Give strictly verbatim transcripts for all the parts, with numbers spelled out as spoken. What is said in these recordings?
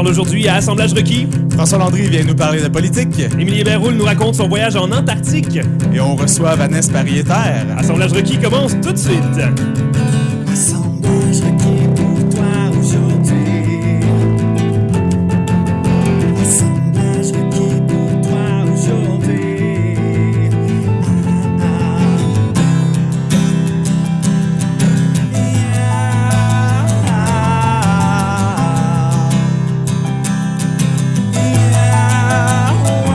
parle aujourd'hui à Assemblage requis. François Landry vient nous parler de politique. Émilie Hébert-Roule nous raconte son voyage en Antarctique. Et on reçoit Vanessa Pariétaire. Assemblage requis commence tout de suite. Assemblage requis pour toi aujourd'hui. Assemblage requis pour toi aujourd'hui. Ah, ah. Yeah, ah. Yeah, oh,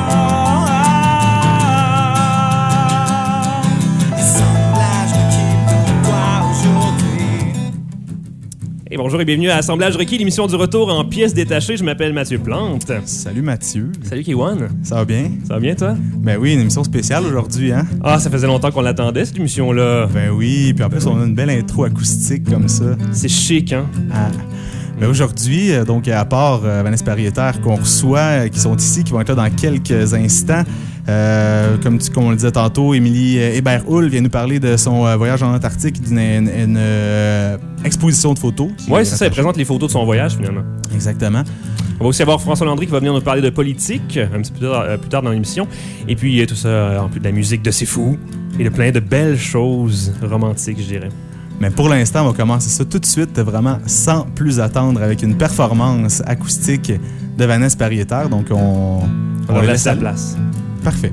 ah. Assemblage requis pour toi aujourd'hui. Et bonjour et bienvenue à Assemblage requis, l'émission du retour en pièces détachées. Je m'appelle Mathieu Plante. Salut Mathieu. Salut Kiwan. Ça va bien? Ça va bien toi? Ben oui, une émission spéciale aujourd'hui, hein? Ah, ça faisait longtemps qu'on l'attendait cette émission-là. Ben oui, puis en plus on a une belle intro acoustique comme ça. C'est chic, hein? Ah. Ben aujourd'hui, euh, donc à part euh, Vanessa Pariétaire qu'on reçoit, euh, qui sont ici, qui vont être là dans quelques instants. Euh, comme, tu, comme on le disait tantôt, Émilie Hébert-Roule vient nous parler de son euh, voyage en Antarctique, d'une une, une, euh, exposition de photos. Ouais, c'est ça, elle présente les photos de son voyage finalement. Exactement. On va aussi avoir François Landry qui va venir nous parler de politique un petit peu plus tard, euh, plus tard dans l'émission. Et puis euh, tout ça, euh, en plus de la musique de C'est Fou et de plein de belles choses romantiques, je dirais. Mais pour l'instant, on va commencer ça tout de suite, vraiment sans plus attendre, avec une performance acoustique de Vanessa Pariétaire. Donc, on, On va laisser la place. Parfait.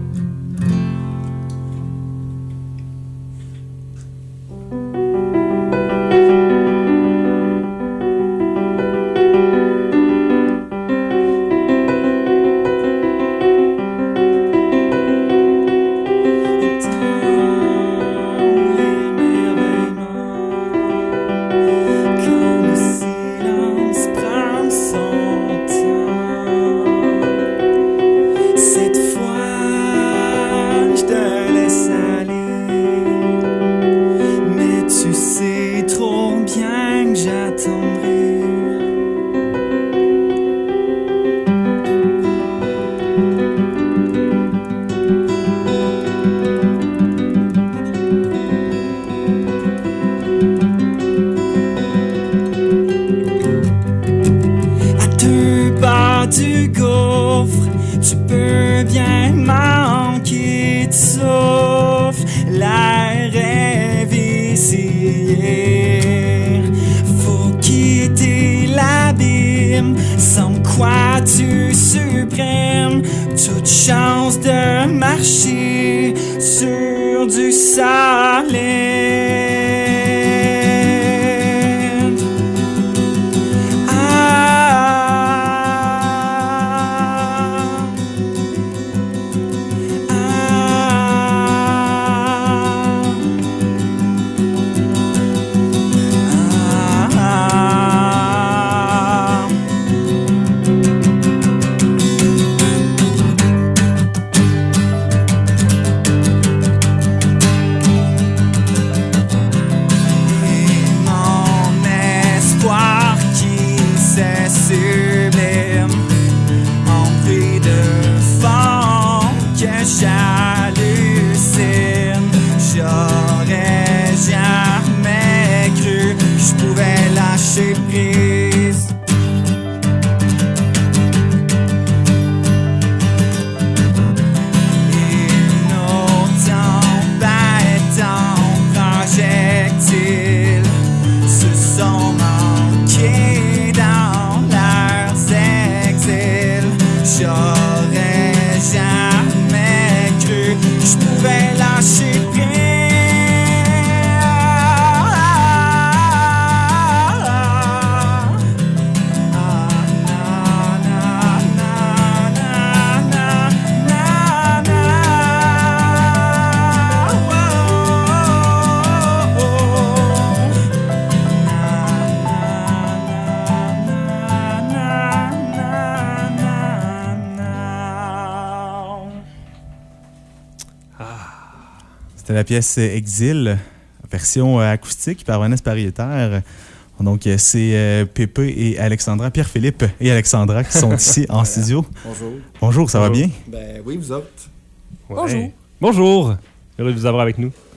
C'était la pièce Exil, version acoustique par Vanessa Pariétaire. Donc, c'est euh, Pépé et Alexandra, Pierre-Philippe et Alexandra qui sont ici en studio. Bonjour. Bonjour, ça Bonjour. va bien? Ben oui, vous autres. Ouais. Bonjour. Bonjour. Heureux de vous avoir avec nous.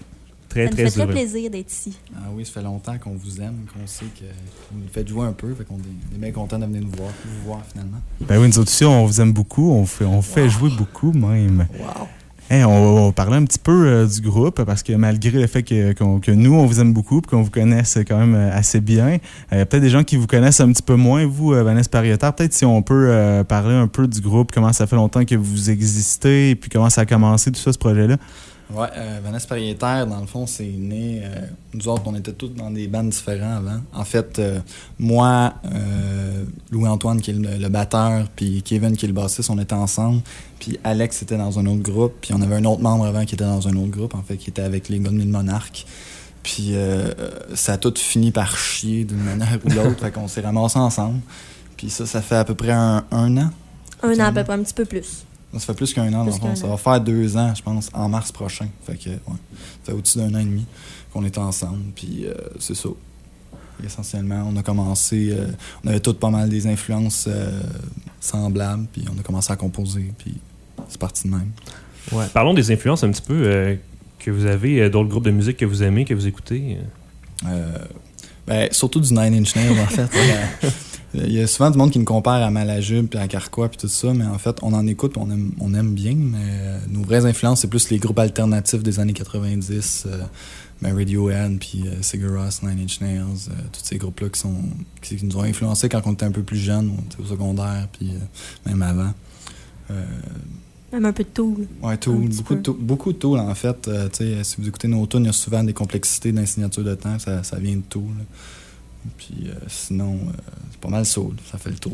Très, Ça nous très fait très heureux. plaisir d'être ici. Ah oui, ça fait longtemps qu'on vous aime, qu'on sait que vous nous faites jouer un peu, fait qu'on est, on est bien contents de venir nous voir, vous voir finalement. Ben oui, nous autres aussi, on vous aime beaucoup. On fait, on fait jouer beaucoup même. Wow! Hey, on, on parlait un petit peu euh, du groupe parce que malgré le fait que, qu'on- que nous, on vous aime beaucoup et qu'on vous connaisse quand même euh, assez bien, il y a peut-être des gens qui vous connaissent un petit peu moins, vous, euh, Vanessa Pariétaire. Peut-être si on peut euh, parler un peu du groupe, comment ça fait longtemps que vous existez et puis comment ça a commencé, tout ça, ce projet-là. Ouais, euh, Vanessa Pariétaire, dans le fond, c'est né. Euh, nous autres, on était tous dans des bandes différents avant. En fait, euh, moi, euh, Louis-Antoine, qui est le, le batteur, puis Kevin, qui est le bassiste, on était ensemble. Puis Alex était dans un autre groupe. Puis on avait un autre membre avant qui était dans un autre groupe, en fait, qui était avec les gars de Mille Monarques. Puis euh, ça a tout fini par chier d'une manière ou l'autre. Fait qu'on s'est ramassés ensemble. Puis ça, ça fait à peu près un, un an. Un an à peu près, un petit peu plus. Ça fait plus qu'un an, dans Plus le fond. qu'un Ça an. va faire deux ans, je pense, en mars prochain. Fait que, ouais, ça fait au-dessus d'un an et demi qu'on est ensemble. Puis euh, c'est ça. Essentiellement, on a commencé, euh, on avait toutes pas mal des influences euh, semblables, puis on a commencé à composer, puis c'est parti de même. Ouais. Parlons des influences un petit peu euh, que vous avez, euh, d'autres groupes de musique que vous aimez, que vous écoutez. Euh, ben, surtout du Nine Inch Nails, en fait. Euh, Il y a souvent du monde qui nous compare à Malajube puis à Carquois puis tout ça, mais en fait, on en écoute puis on aime, on aime bien, mais euh, nos vraies influences, c'est plus les groupes alternatifs des années quatre-vingt-dix, euh, ben Radiohead puis euh, Sigur Rós, Nine Inch Nails, euh, tous ces groupes-là qui, sont, qui, qui nous ont influencés quand on était un peu plus jeunes, on était au secondaire puis euh, même avant. Euh, Même un peu de tout. ouais, Tool, Un petit beaucoup, de peu. Tool, beaucoup de Tool, en fait. Euh, tu sais, si vous écoutez nos tunes, il y a souvent des complexités dans les signatures de temps, ça, ça vient de Tool. là. Puis euh, sinon, euh, c'est pas mal soul, ça fait le tour.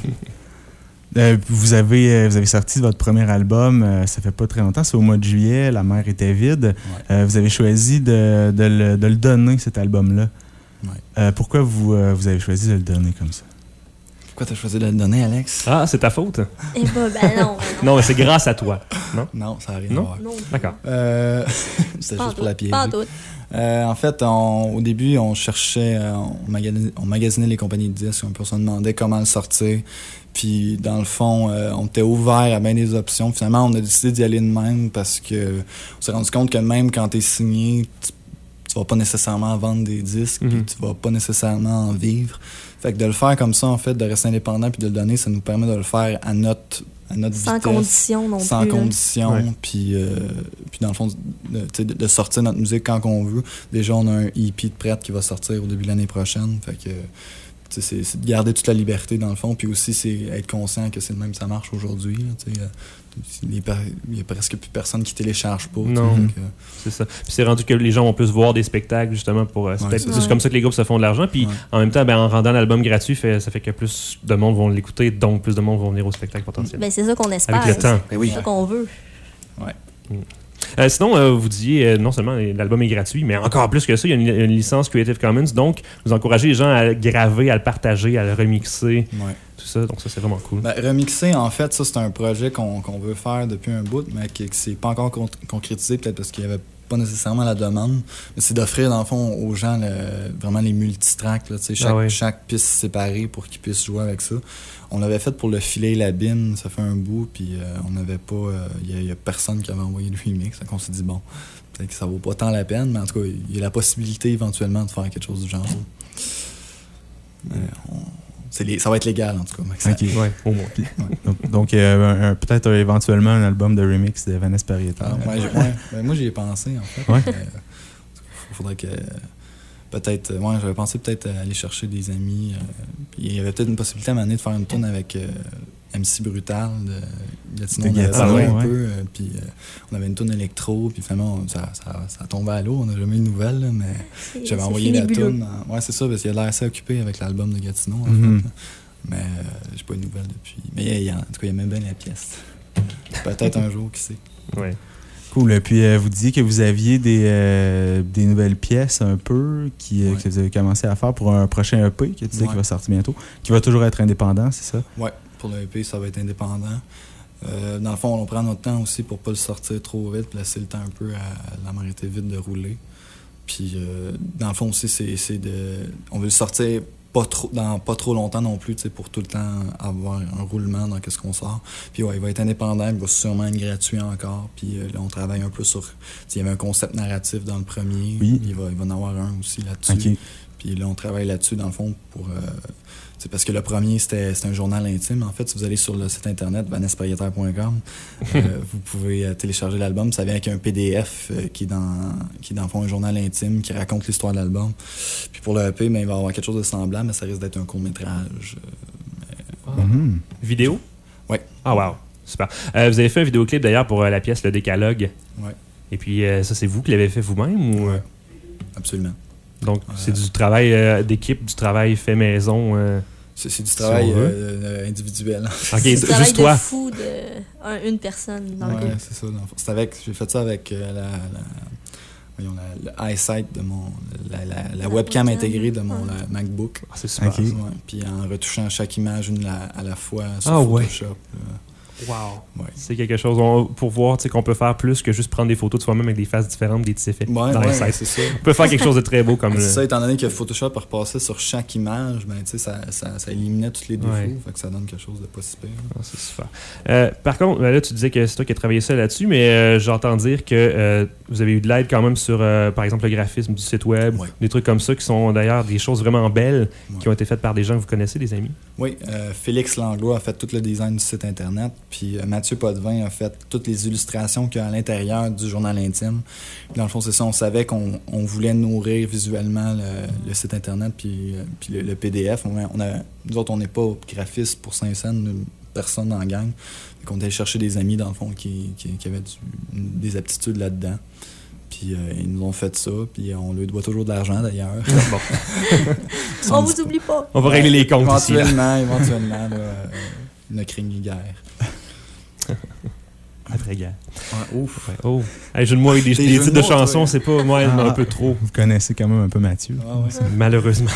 Euh, vous, avez, euh, vous avez sorti votre premier album, euh, ça fait pas très longtemps, c'est au mois de juillet, La mer était vide. Ouais. Euh, vous avez choisi de, de, le, de le donner, cet album-là. Ouais. Euh, pourquoi vous, euh, vous avez choisi de le donner comme ça? Pourquoi t'as choisi de le donner, Alex? Ah, c'est ta faute? Eh ben, ben non. Non, mais c'est grâce à toi. Non? Non, ça n'a rien Non? à voir. Non. D'accord. Euh, C'était Pas en juste pour la tout. piéger. Pas en tout. Euh, en fait, on- au début, on cherchait, euh, on, magasinait, on magasinait les compagnies de disques, un peu, on se demandait comment le sortir. Puis, dans le fond, euh, on était ouvert à bien des options. Finalement, on a décidé d'y aller de même parce que on s'est rendu compte que même quand t'es signé, tu, tu vas pas nécessairement vendre des disques, Mhm. puis tu vas pas nécessairement en vivre. Fait que de le faire comme ça, en fait, de rester indépendant puis de le donner, ça nous permet de le faire à notre, à notre Sans vitesse. condition non Sans plus. là. condition, Ouais. puis, euh, puis dans le fond, de, tu sais, de, de sortir notre musique quand on veut. Déjà, on a un E P de prête qui va sortir au début de l'année prochaine. Fait que, tu sais, c'est, c'est de garder toute la liberté dans le fond, puis aussi c'est être conscient que c'est le même que ça marche aujourd'hui. là, tu sais, euh, Il n'y a presque plus personne qui télécharge pas. tu sais, Non. donc, euh, C'est ça. Puis c'est rendu que les gens vont plus voir des spectacles, justement, pour. euh, c'est Ouais, peut-être c'est juste ça. comme ça que les groupes se font de l'argent. Puis Ouais. en même temps, ben, en rendant l'album gratuit, fait, ça fait que plus de monde vont l'écouter, donc plus de monde vont venir au spectacle potentiel. Ben, c'est ça qu'on espère. Avec le temps. ben oui. C'est ça qu'on veut. Euh, sinon, euh, vous disiez, euh, non seulement l'album est gratuit, mais encore plus que ça, il y a une, une licence Creative Commons. Donc, vous encouragez les gens à le graver, à le partager, à le remixer, Ouais. tout ça. Donc, ça, c'est vraiment cool. Ben, remixer, en fait, ça, c'est un projet qu'on qu'on veut faire depuis un bout, mais qui ne s'est pas encore con- concrétisé, peut-être parce qu'il n'y avait pas nécessairement la demande. Mais c'est d'offrir, dans le fond, aux gens le- vraiment les multitracks, là, tu sais, chaque, Ah ouais. chaque piste séparée pour qu'ils puissent jouer avec ça. On l'avait fait pour le filet et la bine, ça fait un bout, puis euh, on n'avait pas. Il n'y a, a personne qui avait envoyé le remix, donc on s'est dit, bon, peut-être que ça vaut pas tant la peine, mais en tout cas, il y a la possibilité éventuellement de faire quelque chose du genre. Mais on- c'est les- ça va être légal, en tout cas. Max. Ok. Ouais, au moins. Donc, donc, euh, un- un- peut-être euh, éventuellement un album de remix de Vanessa Pariétaire. Ah, ouais, j'ai- ouais. Ben, moi, j'y ai pensé, en fait. Ouais. Il faudrait que. Peut-être. Ouais, j'avais pensé peut-être aller chercher des amis. euh, puis il y avait peut-être une possibilité à un moment donné de faire une tourne avec euh, M C Brutal de Gatineau. De On avait Gatineau, parlé un ouais. peu. euh, puis euh, on avait une tourne électro. Puis finalement, on- ça, ça, ça tombait à l'eau. On n'a jamais eu de nouvelles, là, mais C'est- j'avais c'est envoyé la nébuleux. tourne. en- Ouais, c'est ça, parce qu'il a l'air assez occupé avec l'album de Gatineau, en Mhm. fait. là. Mais euh, j'ai pas eu de nouvelles depuis. Mais il y a- en tout cas, il aimait bien la pièce. Peut-être un jour, qui sait. Ouais. Cool. Puis euh, vous disiez que vous aviez des, euh, des nouvelles pièces un peu qui, euh, Ouais. que vous avez commencé à faire pour un prochain E P que tu disais Ouais. qui va sortir bientôt, qui va toujours être indépendant, c'est ça? Ouais, pour le E P, ça va être indépendant. Euh, dans le fond, on prend notre temps aussi pour pas le sortir trop vite, puis laisser le temps un peu à la marité vite de rouler. Puis, euh, dans le fond aussi, c'est, c'est de. On veut le sortir pas trop, dans pas trop longtemps non plus, tu sais, pour tout le temps avoir un roulement dans qu'est-ce qu'on sort. Puis ouais, il va être indépendant, il va sûrement être gratuit encore. Puis euh, là, on travaille un peu sur... tu sais, il y avait un concept narratif dans le premier. Oui. Il va, il va en avoir un aussi là-dessus. OK. Puis là, on travaille là-dessus, dans le fond, pour... Euh, c'est parce que le premier, c'était, c'était un journal intime. En fait, si vous allez sur le site internet vanessa pariétaire point com, euh, vous pouvez euh, télécharger l'album. Ça vient avec un P D F euh, qui est dans qui est dans le fond un journal intime qui raconte l'histoire de l'album. Puis pour le E P, ben, il va y avoir quelque chose de semblable, mais ça risque d'être un court-métrage. Euh, Ah. Mhm. Vidéo? Ouais. Ah, wow. Super. Euh, vous avez fait un vidéoclip d'ailleurs pour euh, la pièce Le Décalogue. Ouais. Et puis, euh, ça, c'est vous qui l'avez fait vous-même ou... euh, Absolument. Donc, Ouais. c'est du travail euh, d'équipe, du travail fait maison. euh. C'est, c'est du Si travail on veut. euh, euh, individuel. Ok, C'est du travail juste de toi. fou de un- une personne dans le Ouais, groupe. c'est ça. dans le fond. C'est avec, j'ai fait ça avec euh, la, la, voyons, la- le eyesight de mon... La, la, la La webcam webcam. intégrée de mon Ouais. la MacBook. Ah, c'est super. Ok. Ouais, puis en retouchant chaque image une la- à la fois sur Ah, ouais. Photoshop. euh, Wow. ouais. C'est quelque chose on- pour voir tu sais, qu'on peut faire plus que juste prendre des photos de soi-même avec des faces différentes, des petits effets Ouais, dans ouais, les sites. c'est ça. On peut faire quelque chose de très beau comme C'est le... ça, étant donné que Photoshop a repassé sur chaque image, ben, tu sais, ça, ça, ça éliminait tous les défauts, Ouais. fait que ça donne quelque chose de pas si pire. Ah, c'est super. Euh, par contre, ben là, tu disais que c'est toi qui as travaillé ça là-dessus, mais euh, j'entends dire que euh, vous avez eu de l'aide quand même sur, euh, par exemple, le graphisme du site web, Ouais. des trucs comme ça qui sont d'ailleurs des choses vraiment belles Ouais. qui ont été faites par des gens que vous connaissez, des amis. Oui, euh, Félix Langlois a fait tout le design du site Internet, puis euh, Mathieu Potvin a fait toutes les illustrations qu'il y a à l'intérieur du journal intime. Puis dans le fond, c'est ça, on savait qu'on on voulait nourrir visuellement le, le site Internet puis, euh, puis le, le P D F. On, on a, nous autres, on n'est pas graphistes pour Saint-Saëns, personne dans la gang. Donc on est allé chercher des amis, dans le fond, qui, qui, qui avaient du- des aptitudes là-dedans. Puis euh, ils nous ont fait ça, puis on leur doit toujours de l'argent d'ailleurs. Bon, Ils sont On vous dispo- oublie pas. on va régler les comptes ici. là. Éventuellement, éventuellement, là, euh, ne craignez guère. Après guerre. Ouais, ouf. Ouais. Oh. Hey, jeu de mots avec des, Des des jeux de titres de mots, chansons, toi. c'est pas moi Ah. un peu trop. Vous connaissez quand même un peu Mathieu. Ouais, ouais. Malheureusement.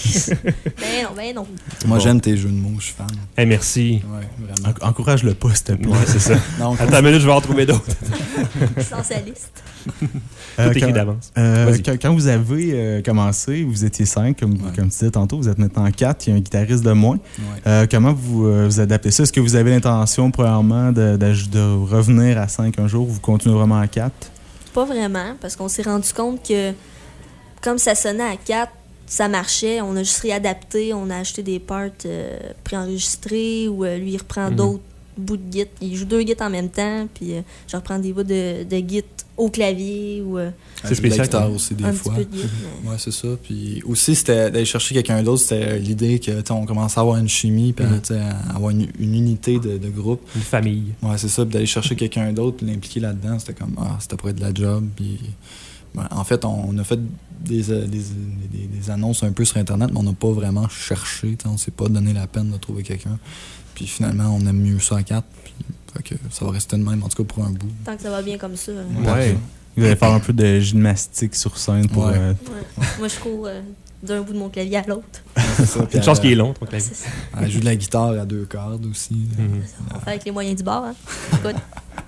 Ben non, ben non. Moi, Bon. j'aime tes jeux de mots, je suis fan. Hey, merci. Ouais, vraiment. En- Encourage-le pas, s'il te plaît. Ouais, c'est ça. Donc, Attends une minute, je vais en trouver d'autres. Essentialiste. Euh, Tout écrit quand- d'avance. Euh, Vas-y. quand, quand vous avez euh, commencé, vous étiez cinq, comme, Ouais. comme tu disais tantôt, vous êtes maintenant quatre, il y a un guitariste de moins. ouais. Euh, comment vous euh, vous adaptez ça? Est-ce que vous avez l'intention, premièrement, de, de- de revenir à cinq un jour ou vous continuez vraiment à quatre? Pas vraiment, parce qu'on s'est rendu compte que comme ça sonnait à quatre, ça marchait. On a juste réadapté, on a acheté des parts euh, préenregistrés ou euh, lui, il reprend Mhm. d'autres bouts de git. Il joue deux gits en même temps, puis euh, je reprends des bouts de, de git au clavier ou euh, C'est Je joue de la spécial. guitare aussi, des un fois. petit peu de git. mais- Ouais, c'est ça. Puis aussi, c'était d'aller chercher quelqu'un d'autre. C'était l'idée que, tu sais, on commençait à avoir une chimie, puis Mhm. tu sais, à avoir une, une unité de, de groupe. Une famille. Ouais, c'est ça. Puis d'aller chercher quelqu'un d'autre, puis l'impliquer là-dedans, c'était comme, ah, c'était pour être de la job. Puis, ouais, en fait, on a fait des, euh, des, des, des annonces un peu sur Internet, mais on n'a pas vraiment cherché. Tu sais, on s'est pas donné la peine de trouver quelqu'un. Puis finalement, on aime mieux ça à quatre. Puis, fait que ça va rester de même, en tout cas pour un bout. Tant que ça va bien comme ça. hein. Ouais. Vous allez faire un peu de gymnastique sur scène pour... Ouais. euh, Ouais. Moi, je cours euh, d'un bout de mon clavier à l'autre. Ouais, c'est ça. Puis Une chance elle- qu'il est long, ton clavier. C'est ça. Elle joue de la guitare à deux cordes aussi. Mhm. On fait avec les moyens du bord. Hein. Écoute,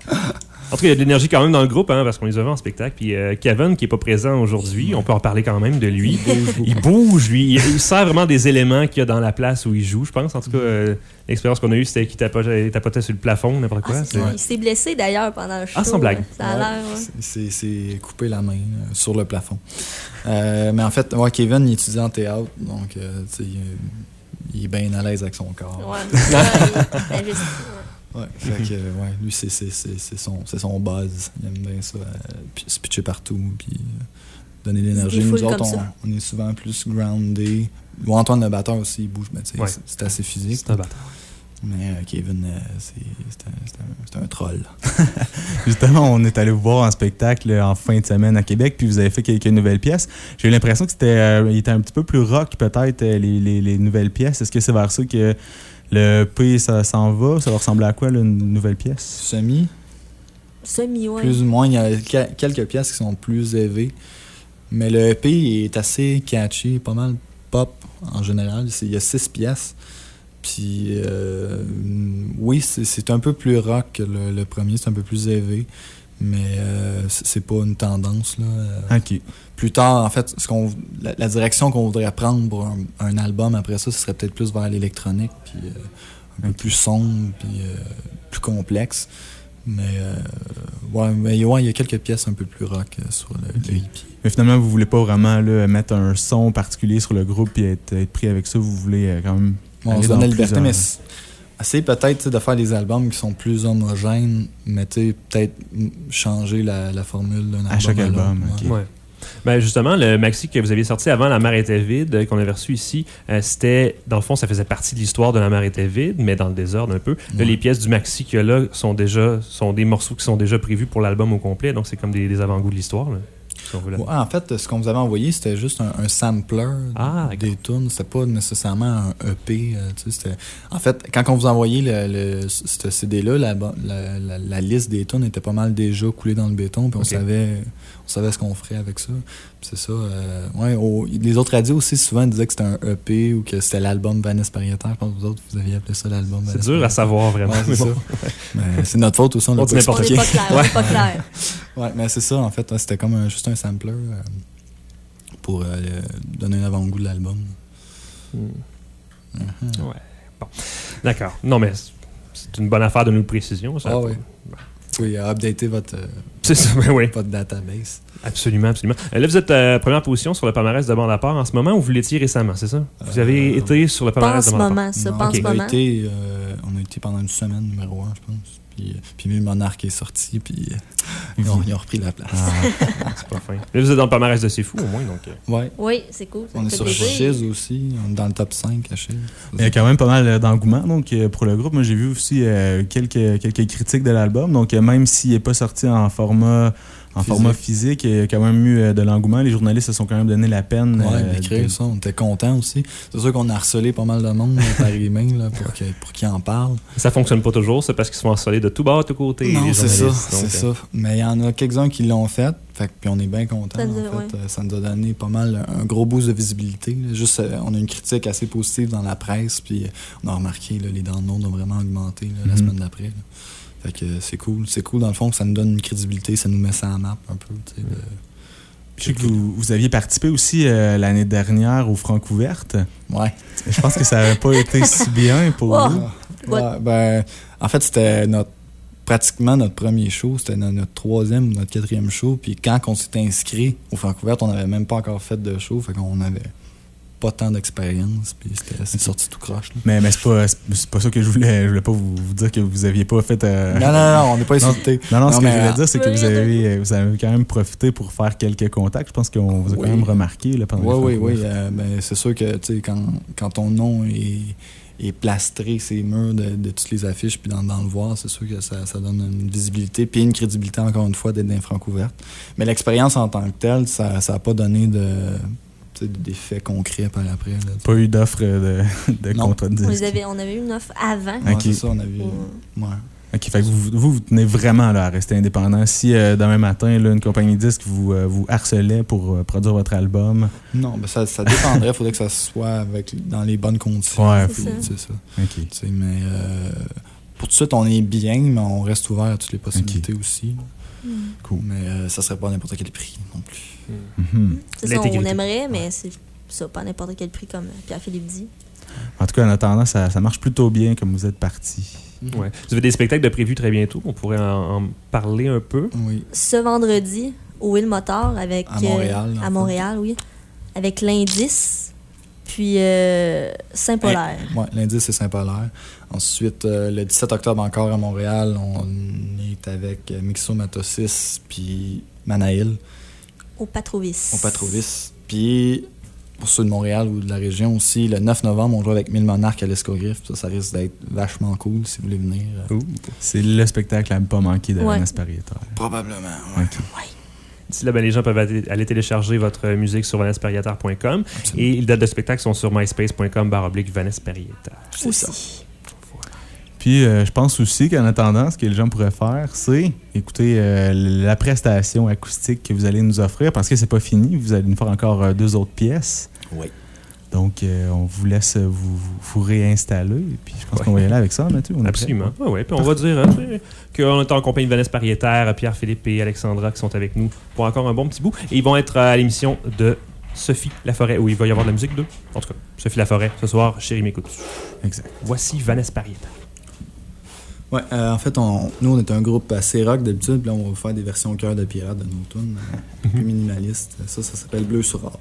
En tout cas, il y a de l'énergie quand même dans le groupe, hein, parce qu'on les a vus en spectacle. Puis euh, Kevin, qui est pas présent aujourd'hui, on peut en parler quand même de lui. Il bouge, lui. Il, il sert vraiment des éléments qu'il y a dans la place où il joue, je pense. En tout cas, euh, l'expérience qu'on a eue, c'était qu'il tapotait, tapotait sur le plafond, n'importe quoi. ah, C'est- c'est- il s'est blessé d'ailleurs pendant le show. Ah, sans blague. Ça a Ouais, l'air. ouais. c'est- C'est c'est couper la main euh, sur le plafond. Euh, mais en fait, ouais, Kevin, il étudie en théâtre, donc euh, tu sais, il, il est bien à l'aise avec son corps. Ouais, mais ça, il- ben, juste- ouais. Ouais, fait que, euh, ouais, lui, c'est c'est- c'est- c'est son, c'est son buzz. Il aime bien ça, euh, puis se pitcher partout, puis euh, donner de l'énergie. Il Nous défoule autres, comme on, ça. on est souvent plus groundé. Ou Antoine le batteur aussi, il bouge, mais tu sais, Ouais. c'est- c'est assez physique. C'est un bâtard. Mais euh, Kevin, euh, c'est c'est un, c'est un- c'est un troll. Justement, on est allé vous voir en spectacle en fin de semaine à Québec, puis vous avez fait quelques nouvelles pièces. J'ai eu l'impression que c'était euh, il était un petit peu plus rock, peut-être, euh, les, les, les nouvelles pièces. Est-ce que c'est vers ça que le P ça s'en va? Ça va ressembler à quoi, là, une nouvelle pièce? Semi, Semi, ouais. plus ou moins, il y a que- quelques pièces qui sont plus élevées. Mais le E P est assez catchy, pas mal pop en général. C'est- Il y a six pièces. Puis, euh, oui, c'est c'est un peu plus rock que le, le premier, c'est un peu plus élevé. Mais euh, c'est c'est pas une tendance, là. Euh, OK. Plus tard, en fait, ce qu'on, la, la direction qu'on voudrait prendre pour un, un album après ça, ce serait peut-être plus vers l'électronique, puis euh, un peu plus sombre, puis euh, plus complexe. Mais, euh, ouais, mais ouais, il y a quelques pièces un peu plus rock euh, sur le, Ok. le E P. Mais finalement, vous voulez pas vraiment là, mettre un son particulier sur le groupe et être, être pris avec ça. Vous voulez euh, quand même. Bon, on aller se dans donne la liberté, plusieurs- mais c'est- essayer peut-être tu sais, de faire des albums qui sont plus homogènes, mais tu sais, peut-être mm, changer la, la formule d'un album. À chaque l'autre. album, Ouais. ok. Ouais. Ben justement, le maxi que vous aviez sorti avant La mer était vide, euh, qu'on avait reçu ici, euh, c'était, dans le fond, ça faisait partie de l'histoire de La mer était vide, mais dans le désordre un peu. Là, Ouais. les pièces du maxi qu'il y a là sont déjà, sont des morceaux qui sont déjà prévus pour l'album au complet, donc c'est comme des, des avant-goûts de l'histoire, là, si on veut, là. Ouais, en fait, ce qu'on vous avait envoyé, c'était juste un, un sampler Ah, des tunes. C'était pas nécessairement un E P. euh, tu sais, c'était... En fait, quand on vous a envoyé le, le, ce C D-là, la, la, la, la liste des tunes était pas mal déjà coulée dans le béton, puis on Ok. savait on savait ce qu'on ferait avec ça. Puis c'est ça. Euh, ouais, au- les autres radios aussi, souvent, disaient que c'était un E P ou que c'était l'album Vanessa Pariétaire. Je pense que vous autres, vous aviez appelé ça l'album C'est Vanessa dur à savoir, vraiment. Ouais, c'est mais ça. bon. Mais c'est notre faute aussi, on l'a On pas dit n'importe On expliqué. n'est pas clair, on n'est pas clair. Ouais, mais c'est ça, en fait. Ouais, c'était comme un- juste un sampler euh, pour euh, le- donner un avant-goût de l'album. Hmm. Mhm. Ouais. Bon. D'accord. Non, mais c'est- c'est une bonne affaire de nous précision. Ça. Ah oui. Oui, updater votre, euh, C'est ça, ben oui. votre database. Absolument, absolument. Euh, Là, vous êtes euh, première position sur le palmarès de bande à part en ce moment ou vous l'étiez récemment, c'est ça? Vous avez Euh, été sur le Pas en palmarès de ce bande à part. moment, ça. Non, Pas en ce on, a moment. été, euh, on a été pendant une semaine numéro un, je pense. Puis, euh, puis le Monarque est sorti, puis euh, ils, ont, ils ont repris la place. Ah, C'est pas fin. Là, vous êtes dans le palmarès de C'est Fou, au moins, donc... euh, Ouais. Oui, c'est cool. Ça On me est fait sur plaisir. Shiz aussi, on est dans le top cinq à Shiz. il y a quand même pas mal euh, d'engouement donc, euh, pour le groupe. Moi, j'ai vu aussi euh, quelques, quelques critiques de l'album. Donc, euh, même s'il n'est pas sorti en format, en Physique. format physique, il y a quand même eu euh, de l'engouement. Les journalistes se sont quand même donné la peine. Ouais, euh, d'écrire de- ça, on était contents aussi. C'est sûr qu'on a harcelé pas mal de monde là, par email là, pour que- pour qu'ils en parlent. Ça fonctionne pas toujours, c'est parce qu'ils sont harcelés de tout bas, de tout côté. Non, les c'est ça, journalistes. c'est Donc, ça. Mais il y en a quelques-uns qui l'ont fait, fait que- puis on est bien contents. Ça En nous a- fait. Euh, Ça nous a donné pas mal un gros boost de visibilité. là. Juste, euh, on a une critique assez positive dans la presse, puis euh, on a remarqué là, les downloads ont vraiment augmenté là, la Mhm. semaine d'après. là. Fait que euh, c'est cool. C'est cool dans le fond que ça nous donne une crédibilité, ça nous met ça en map un peu. tu sais, de- Je sais que vous, vous aviez participé aussi euh, l'année dernière au Francouverte. Ouais. Je pense que ça n'avait pas été si bien pour Oh. vous. Ouais. Ouais, ben, en fait, c'était notre pratiquement notre premier show. C'était no- notre troisième ou notre quatrième show. Puis quand on s'est inscrit au Francouverte, on n'avait même pas encore fait de show. Fait qu'on avait pas tant d'expérience. Puis c'était- c'est sorti tout croche. là. Mais, mais c'est pas, c'est c'est pas ça que je voulais. Je voulais pas vous, vous dire que vous aviez pas fait. euh, Non, non, non, on n'est pas insulté. Non, non, ce Non, que mais, je voulais euh, dire, c'est que Oui, vous avez, vous avez quand même profité pour faire quelques contacts. Je pense qu'on vous a Oui. quand même remarqué là, pendant Oui, les oui, oui. Francouverte. euh, ben, c'est sûr que tu sais, quand, quand ton nom est, est plastré ces murs de, de toutes les affiches, puis dans, dans le voir, c'est sûr que ça, ça donne une visibilité, puis une crédibilité, encore une fois, d'être dans les Francouvertes. Mais l'expérience en tant que telle, ça n'a pas donné de, tu sais, d'effets concrets par après. Là, tu sais. Pas eu d'offre de, de Non. contrat de On, disque. les avait, on avait eu une offre avant. Ouais, Ok. c'est ça, on a vu. Mm. Ouais. Ok, fait que vous, vous, vous tenez vraiment là, à rester indépendant. Si euh, demain matin, là, une compagnie de disques vous, euh, vous harcelait pour euh, produire votre album, Non, ben ça, ça dépendrait. Il faudrait que ça soit avec, dans les bonnes conditions. Ouais, puis, c'est ça. c'est ça. ok. Tu sais, mais euh, pour tout de suite, on est bien, mais on reste ouvert à toutes les possibilités aussi. Mm. Cool. Mais euh, ça serait pas à n'importe quel prix non plus. Mhm. C'est ça, on L'intégrité. aimerait, mais c'est ça, pas n'importe quel prix comme Pierre-Philippe dit. En tout cas, en attendant, ça, ça marche plutôt bien comme vous êtes parti. Ouais. Vous avez des spectacles de prévus très bientôt. On pourrait en, en parler un peu. Oui. Ce vendredi, au Will Motor, avec. À Montréal, euh, en à fait. Montréal, oui. Avec l'Indice, puis euh, Saint-Polaire. Ouais, l'indice, c'est Saint-Polaire. Ensuite, euh, le dix-sept octobre encore à Montréal, on est avec euh, Mixo Matosis puis Manaïl Au Patrovis. au Patrovis. Puis, pour ceux de Montréal ou de la région aussi, le neuf novembre, on joue avec Mille Monarques à l'Escogriffe. Ça, ça risque d'être vachement cool si vous voulez venir. Euh, C'est le spectacle à ne pas manquer de Ouais. Vanessa Pariétaire. Probablement, ouais. Ok. D'ici là, ben, les gens peuvent aller aller télécharger votre musique sur vanessa pariétaire point com Absolument. et les dates de spectacle sont sur myspace point com barre oblique Vanessa Pariétaire. C'est ça. Aussi. Puis, euh, je pense aussi qu'en attendant, ce que les gens pourraient faire, c'est écouter euh, la prestation acoustique que vous allez nous offrir, parce que c'est pas fini. Vous allez nous faire encore euh, deux autres pièces. Oui. Donc, euh, on vous laisse vous, vous réinstaller. Et puis, je pense ouais. qu'on va y aller avec ça, Mathieu. On Absolument. Ah ouais. Puis on va dire hein, qu'on est en compagnie de Vanessa Pariétaire, Pierre-Philippe et Alexandra qui sont avec nous pour encore un bon petit bout. Et ils vont être à l'émission de Sophie Laforêt, où il va y avoir de la musique d'eux. En tout cas, Sophie Laforêt, ce soir, Chérie m'écoute. Exact. Voici Vanessa Pariétaire. Ouais, euh, en fait, on, nous, on est un groupe assez rock d'habitude. Puis là, on va faire des versions cœur de pirate de nos tunes, un peu minimalistes. Ça, ça s'appelle Bleu sur or.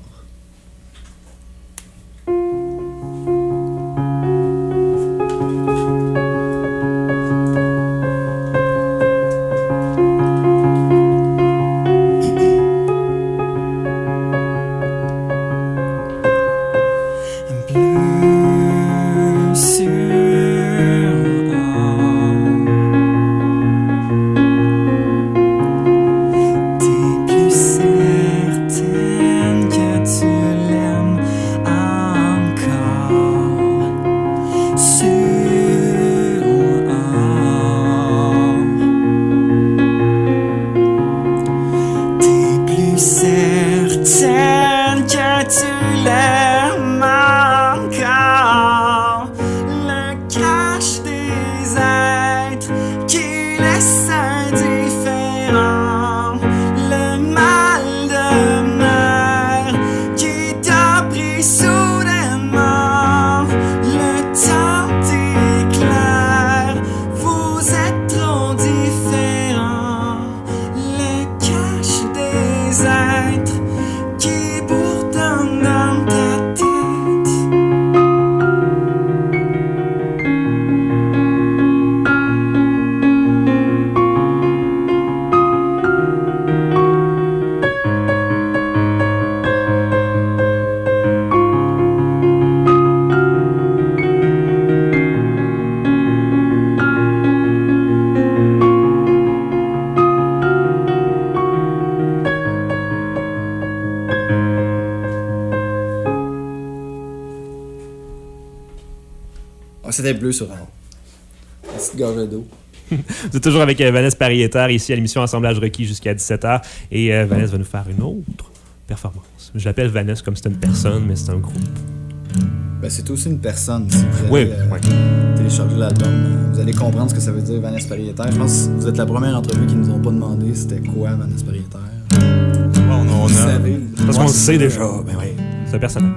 C'était Bleu sur or. Une petite gorgée d'eau. Vous êtes toujours avec euh, Vanessa Pariétaire ici à l'émission Assemblage requis jusqu'à dix-sept heures. Et euh, Vanessa va nous faire une autre performance. Je l'appelle Vanessa comme c'est une personne, mais c'est un groupe. Ben, c'est aussi une personne. Si vous oui, allez euh, oui. télécharger l'album, vous allez comprendre ce que ça veut dire Vanessa Pariétaire. Je pense que vous êtes la première entrevue qui nous ont pas demandé c'était quoi Vanessa Pariétaire. On, on a... savez. Parce qu'on le sait déjà. Ben oui. C'est un personnage.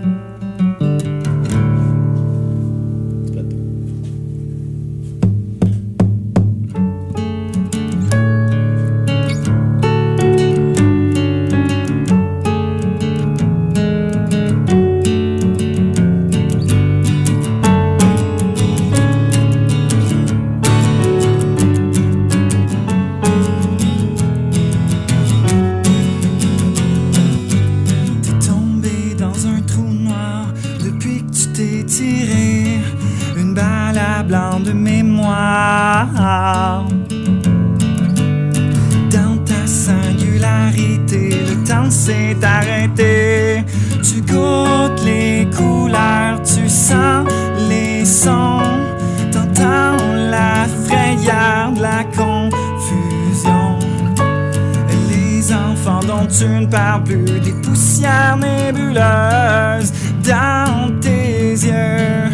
Tu ne parles plus des poussières nébuleuses dans tes yeux.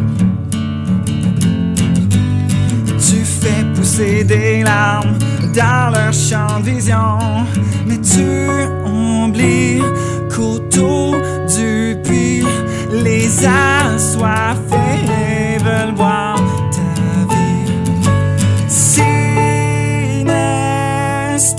Tu fais pousser des larmes dans leur champ de vision, mais tu oublies qu'autour du puits, les assoiffés veulent boire ta vie. Synesthésie.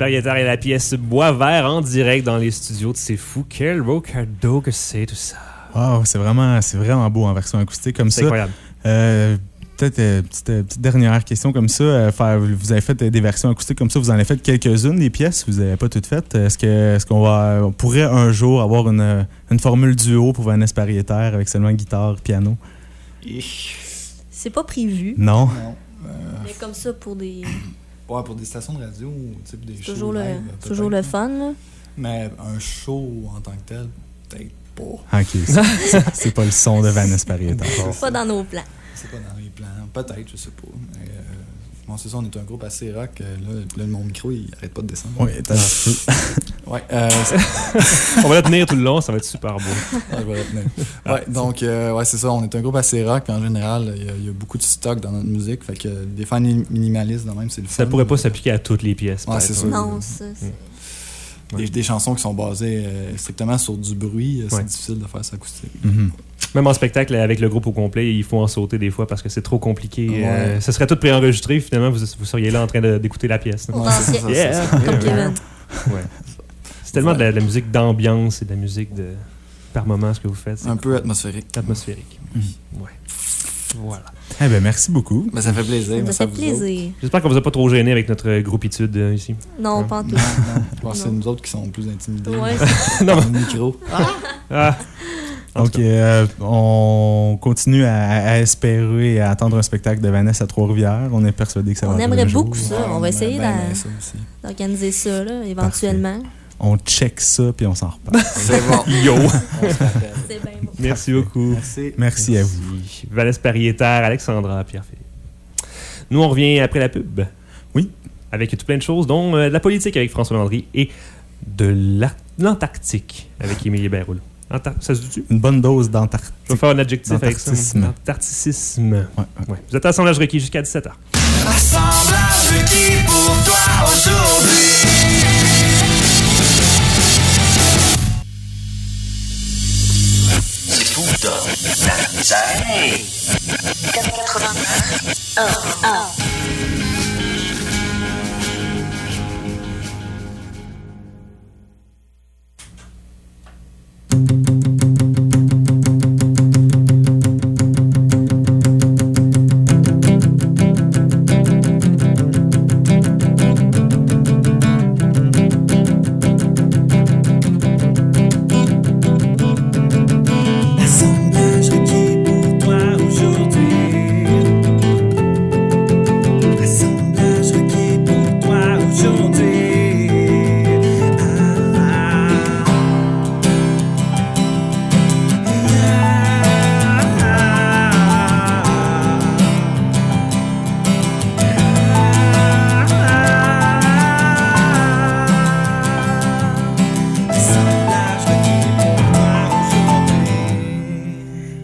Pariétaire et la pièce Bois Vert en direct dans les studios de C'est Fou. Quel beau cadeau que c'est tout ça. Wow, c'est vraiment, c'est vraiment beau en version acoustique comme C'est ça. incroyable. Euh, peut-être euh, petite, euh, petite dernière question comme ça. Euh, faire, vous avez fait euh, des versions acoustiques comme ça. Vous en avez fait quelques-unes des pièces. Vous n'avez pas toutes faites. Est-ce que, est-ce qu'on va, on pourrait un jour avoir une, une formule duo pour Vanessa Pariétaire avec seulement guitare, piano? C'est pas prévu, Non. Non. Euh, mais comme ça pour des. ouais, pour des stations de radio, tu sais, des C'est shows toujours, le, live, toujours peut-être. le fun, là. Mais un show en tant que tel, peut-être pas. OK. C'est, c'est pas le son de Vanessa Pariétaire. Pas dans nos plans. C'est pas dans les plans. Peut-être, je sais pas. Mais, euh, bon, c'est ça, on est un groupe assez rock. euh, Là, là mon micro, il arrête pas de descendre. Oui, t'as un peu. Ouais, euh, On va le tenir tout le long, ça va être super beau. Ouais, je vais retenir. Ouais, donc, euh, ouais, c'est ça. On est un groupe assez rock. Puis en général, il y, a- il y a beaucoup de stock dans notre musique. Fait que des fans minimalistes, de même, c'est le fun. Ça pourrait pas s'appliquer à toutes les pièces. Ouais, peut-être, c'est hein. sûr. Non, ça, c'est. Des, des chansons qui sont basées euh, strictement sur du bruit, euh, c'est Ouais. difficile de faire ça acoustique. Mhm. Même en spectacle, avec le groupe au complet, il faut en sauter des fois parce que c'est trop compliqué. Ouais. Euh, ça serait tout préenregistré, finalement, vous, vous seriez là en train de- d'écouter la pièce. là. Au Ouais, c'est ça, potentiel. c'est Yeah. ça. Comme Kevin. Ouais. C'est tellement de la, de la musique d'ambiance et de la musique de par moment ce que vous faites. C'est Un peu atmosphérique. atmosphérique. Mhm. Ouais. Voilà. Eh ben, merci beaucoup. Mais ça fait plaisir. Ça nous a merci fait à vous autres. plaisir. J'espère qu'on vous a pas trop gêné avec notre groupitude euh, ici. Non, Ouais. pas en tout. Non, non. Bon, c'est Non. nous autres qui sommes plus intimidés. Ouais, Non, Par le micro. Ah. En Donc, tout cas. euh, on continue à, à espérer et à attendre un spectacle de Vanessa à Trois-Rivières. On est persuadé que ça va On arriver aimerait un jour. beaucoup ça. Ouais, On va essayer aimerait bien d'en- bien ça aussi. d'organiser ça, là, éventuellement. On check ça, puis on s'en reparle. C'est bon. Yo! On se rappelle. C'est bien beau. Merci beaucoup. Merci. Merci à vous. Merci. Vanessa Pariétaire, Alexandra, Pierre-Philippe. Nous, on revient après la pub. Oui. Avec tout plein de choses, dont euh, de la politique avec François Landry et de la- l'Antarctique avec Émilie Béroul. Antar- ça se dit-tu? Une bonne dose d'Antarctique. Je vais faire un adjectif avec ça. D'antarctisme. Antarcticisme. Ouais, ouais. Ouais. Vous êtes à Assemblage requis jusqu'à dix-sept heures. Assemblage requis pour toi aujourd'hui. C'est fou, donne la misère. quatre-vingt-neuf un un Assemblage requis pour toi aujourd'hui. Assemblage requis pour toi aujourd'hui. Ah, ah. Assemblage requis pour toi aujourd'hui.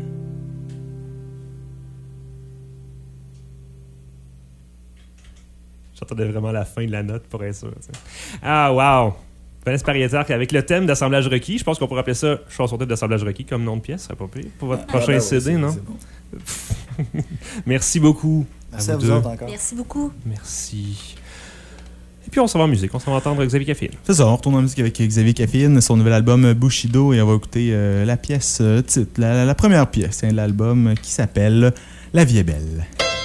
J'attendais vraiment la fin de la note pour être sûr. tu sais. Ah, wow! Vanessa Pariétaire avec le thème d'assemblage requis. Je pense qu'on pourrait appeler ça chanson type d'assemblage requis comme nom de pièce. Ça serait pas pire pour votre Ah, prochain ben ouais, C D, c'est- non? c'est bon. Merci beaucoup. Merci À à vous vous deux. autres encore. Merci beaucoup. Merci. Et puis on s'en va en musique. On s'en va entendre Xavier Caféine. C'est ça, on retourne en musique avec Xavier Caféine, son nouvel album Bushido, et on va écouter euh, la pièce euh, titre, la, la première pièce hein, de l'album euh, qui s'appelle La vie est belle.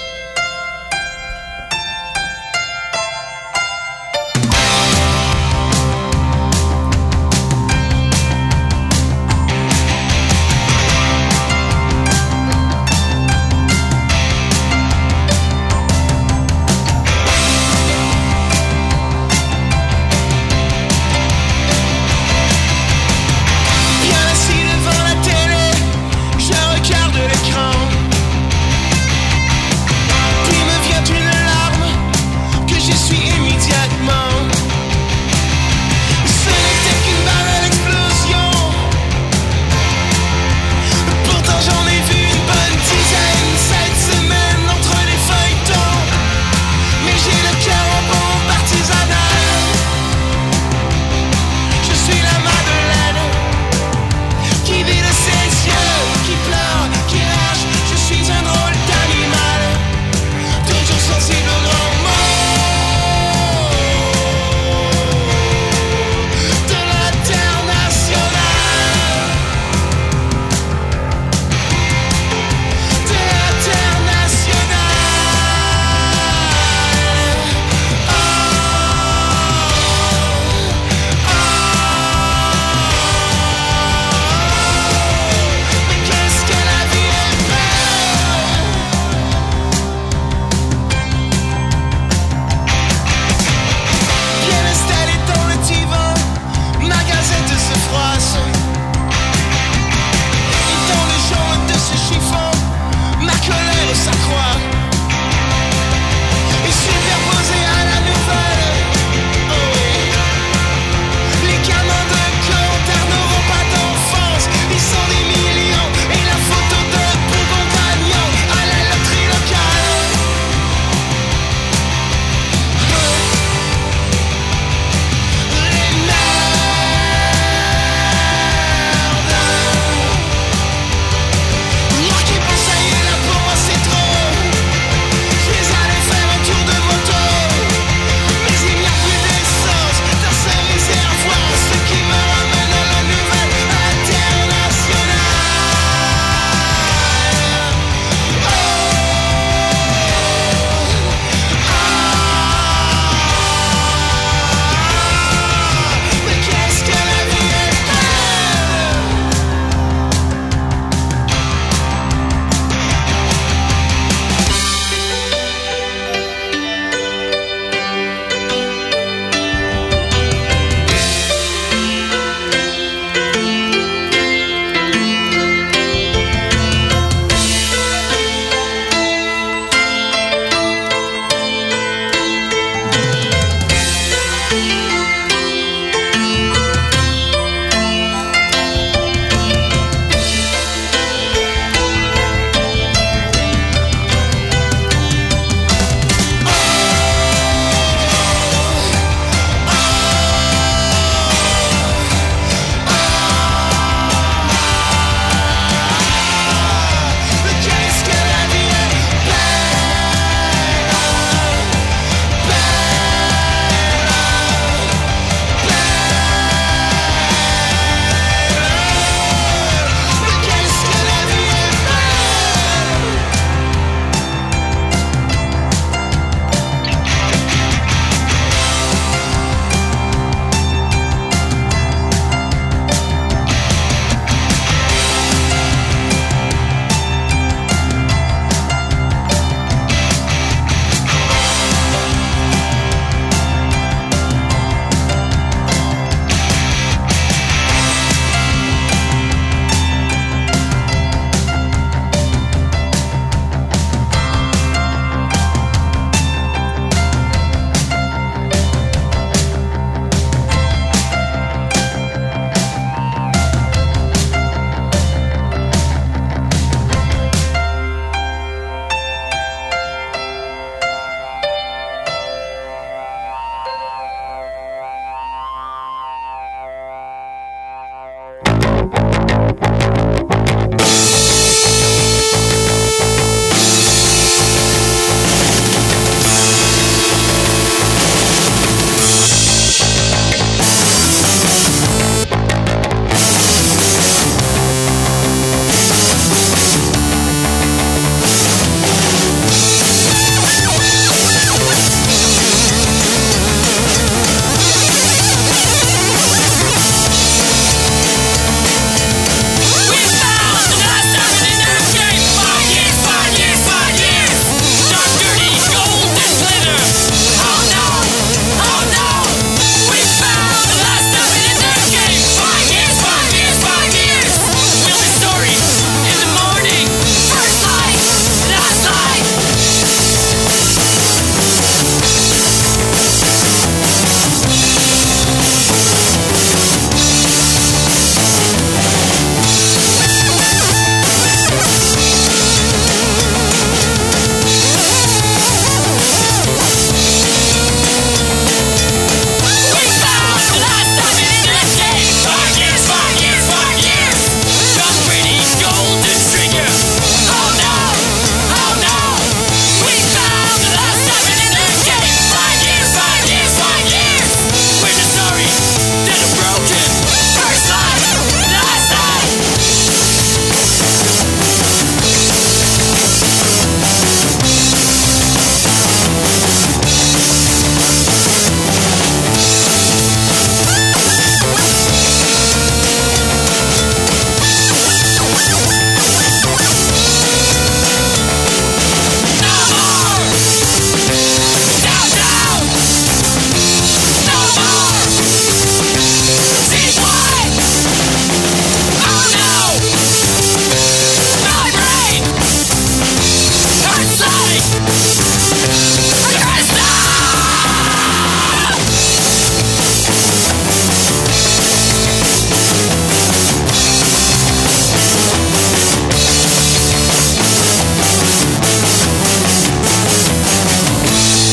Bien assis devant la télé, je regarde l'écran.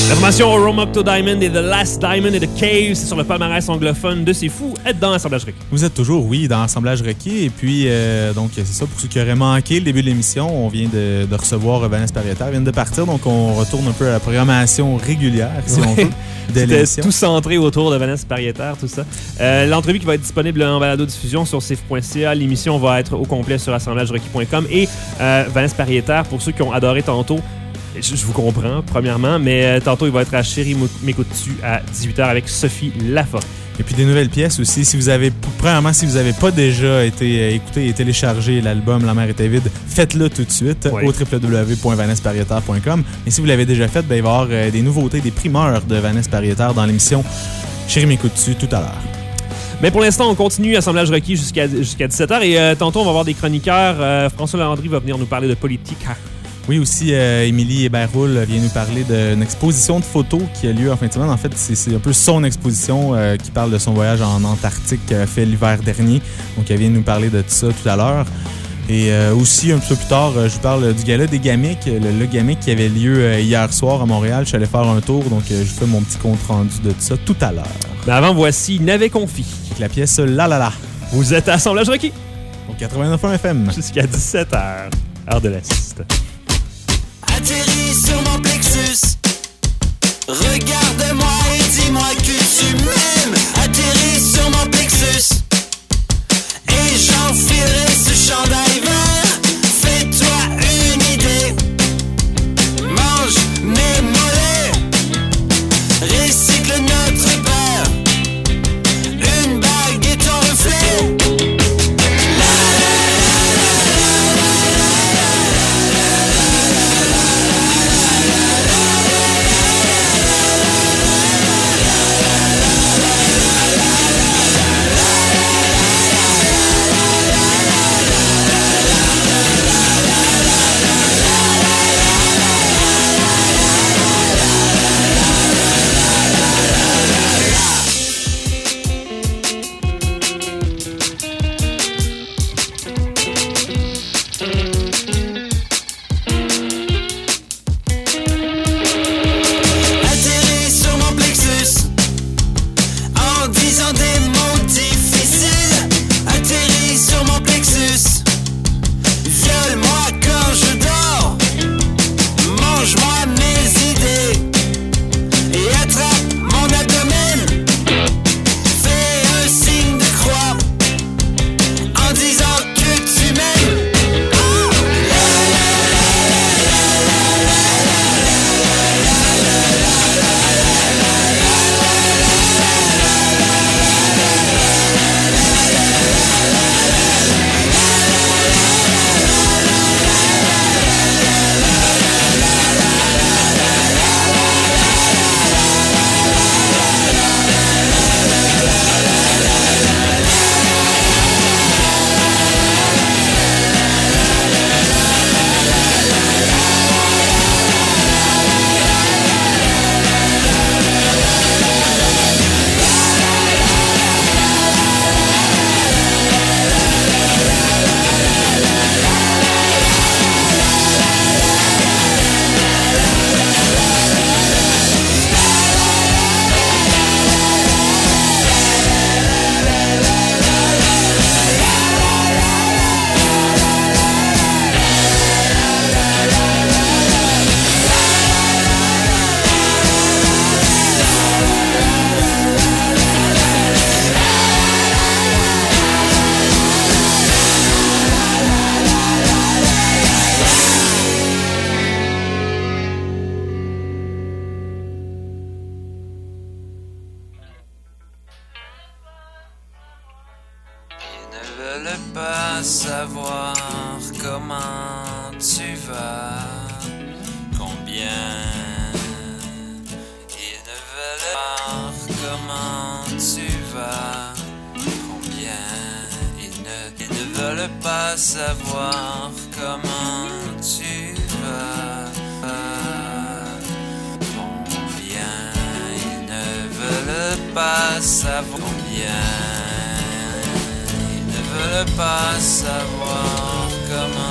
La formation Rome Up to Diamond et The Last Diamond et The Cave, c'est sur le palmarès anglophone de C'est Fou, être dans l'assemblage requis. Vous êtes toujours, oui, dans l'assemblage requis. Et puis, euh, donc, c'est ça, pour ceux qui auraient manqué le début de l'émission, on vient de, de recevoir Vanessa Parieta. Elle vient de partir, donc on retourne un peu à la programmation régulière, si ouais. on veut, de C'était l'émission. Tout centré autour de Vanessa Parieta, tout ça. Euh, l'entrevue qui va être disponible en balado-diffusion sur C F point C A. L'émission va être au complet sur assemblage requis point com. Et euh, Vanessa Parieta, pour ceux qui ont adoré tantôt, Je, je vous comprends, premièrement, mais euh, tantôt, il va être à Chérie m'écoute-tu à dix-huit heures avec Sophie Laforêt. Et puis des nouvelles pièces aussi. Si vous avez, premièrement, si vous n'avez pas déjà été euh, écouté et téléchargé l'album La mer était vide, faites-le tout de suite oui. au w w w point vanessa parieta point com. Et si vous l'avez déjà fait, ben, il va y avoir euh, des nouveautés, des primeurs de Vanessa Parieta dans l'émission Chérie m'écoute-tu tout à l'heure. Mais pour l'instant, on continue Assemblage requis jusqu'à jusqu'à dix-sept heures et euh, tantôt, on va avoir des chroniqueurs. Euh, François Landry va venir nous parler de politique. Oui, aussi, euh, Émilie Hébert-Roule vient nous parler d'une exposition de photos qui a lieu en fin de semaine. En fait, c'est un peu son exposition euh, qui parle de son voyage en Antarctique euh, fait l'hiver dernier. Donc, elle vient nous parler de tout ça tout à l'heure. Et euh, aussi, un peu plus tard, euh, je vous parle du gala des Gamiques, le, le Gamique qui avait lieu euh, hier soir à Montréal. Je suis allé faire un tour, donc euh, je fais mon petit compte-rendu de tout ça tout à l'heure. Mais avant, voici N'avait Confi. Avec la pièce La La La. Vous êtes à Assemblage requis. Au quatre-vingt-neuf F M. Jusqu'à dix-sept heures, heure de l'Est. Atterris sur mon plexus. Regarde-moi et dis-moi que tu m'aimes. Atterris sur mon plexus. Et j'enfilerai ce chandail vert. Fais-toi une idée. Mange mes mollets. Recycle notre père. Une bague et ton reflet.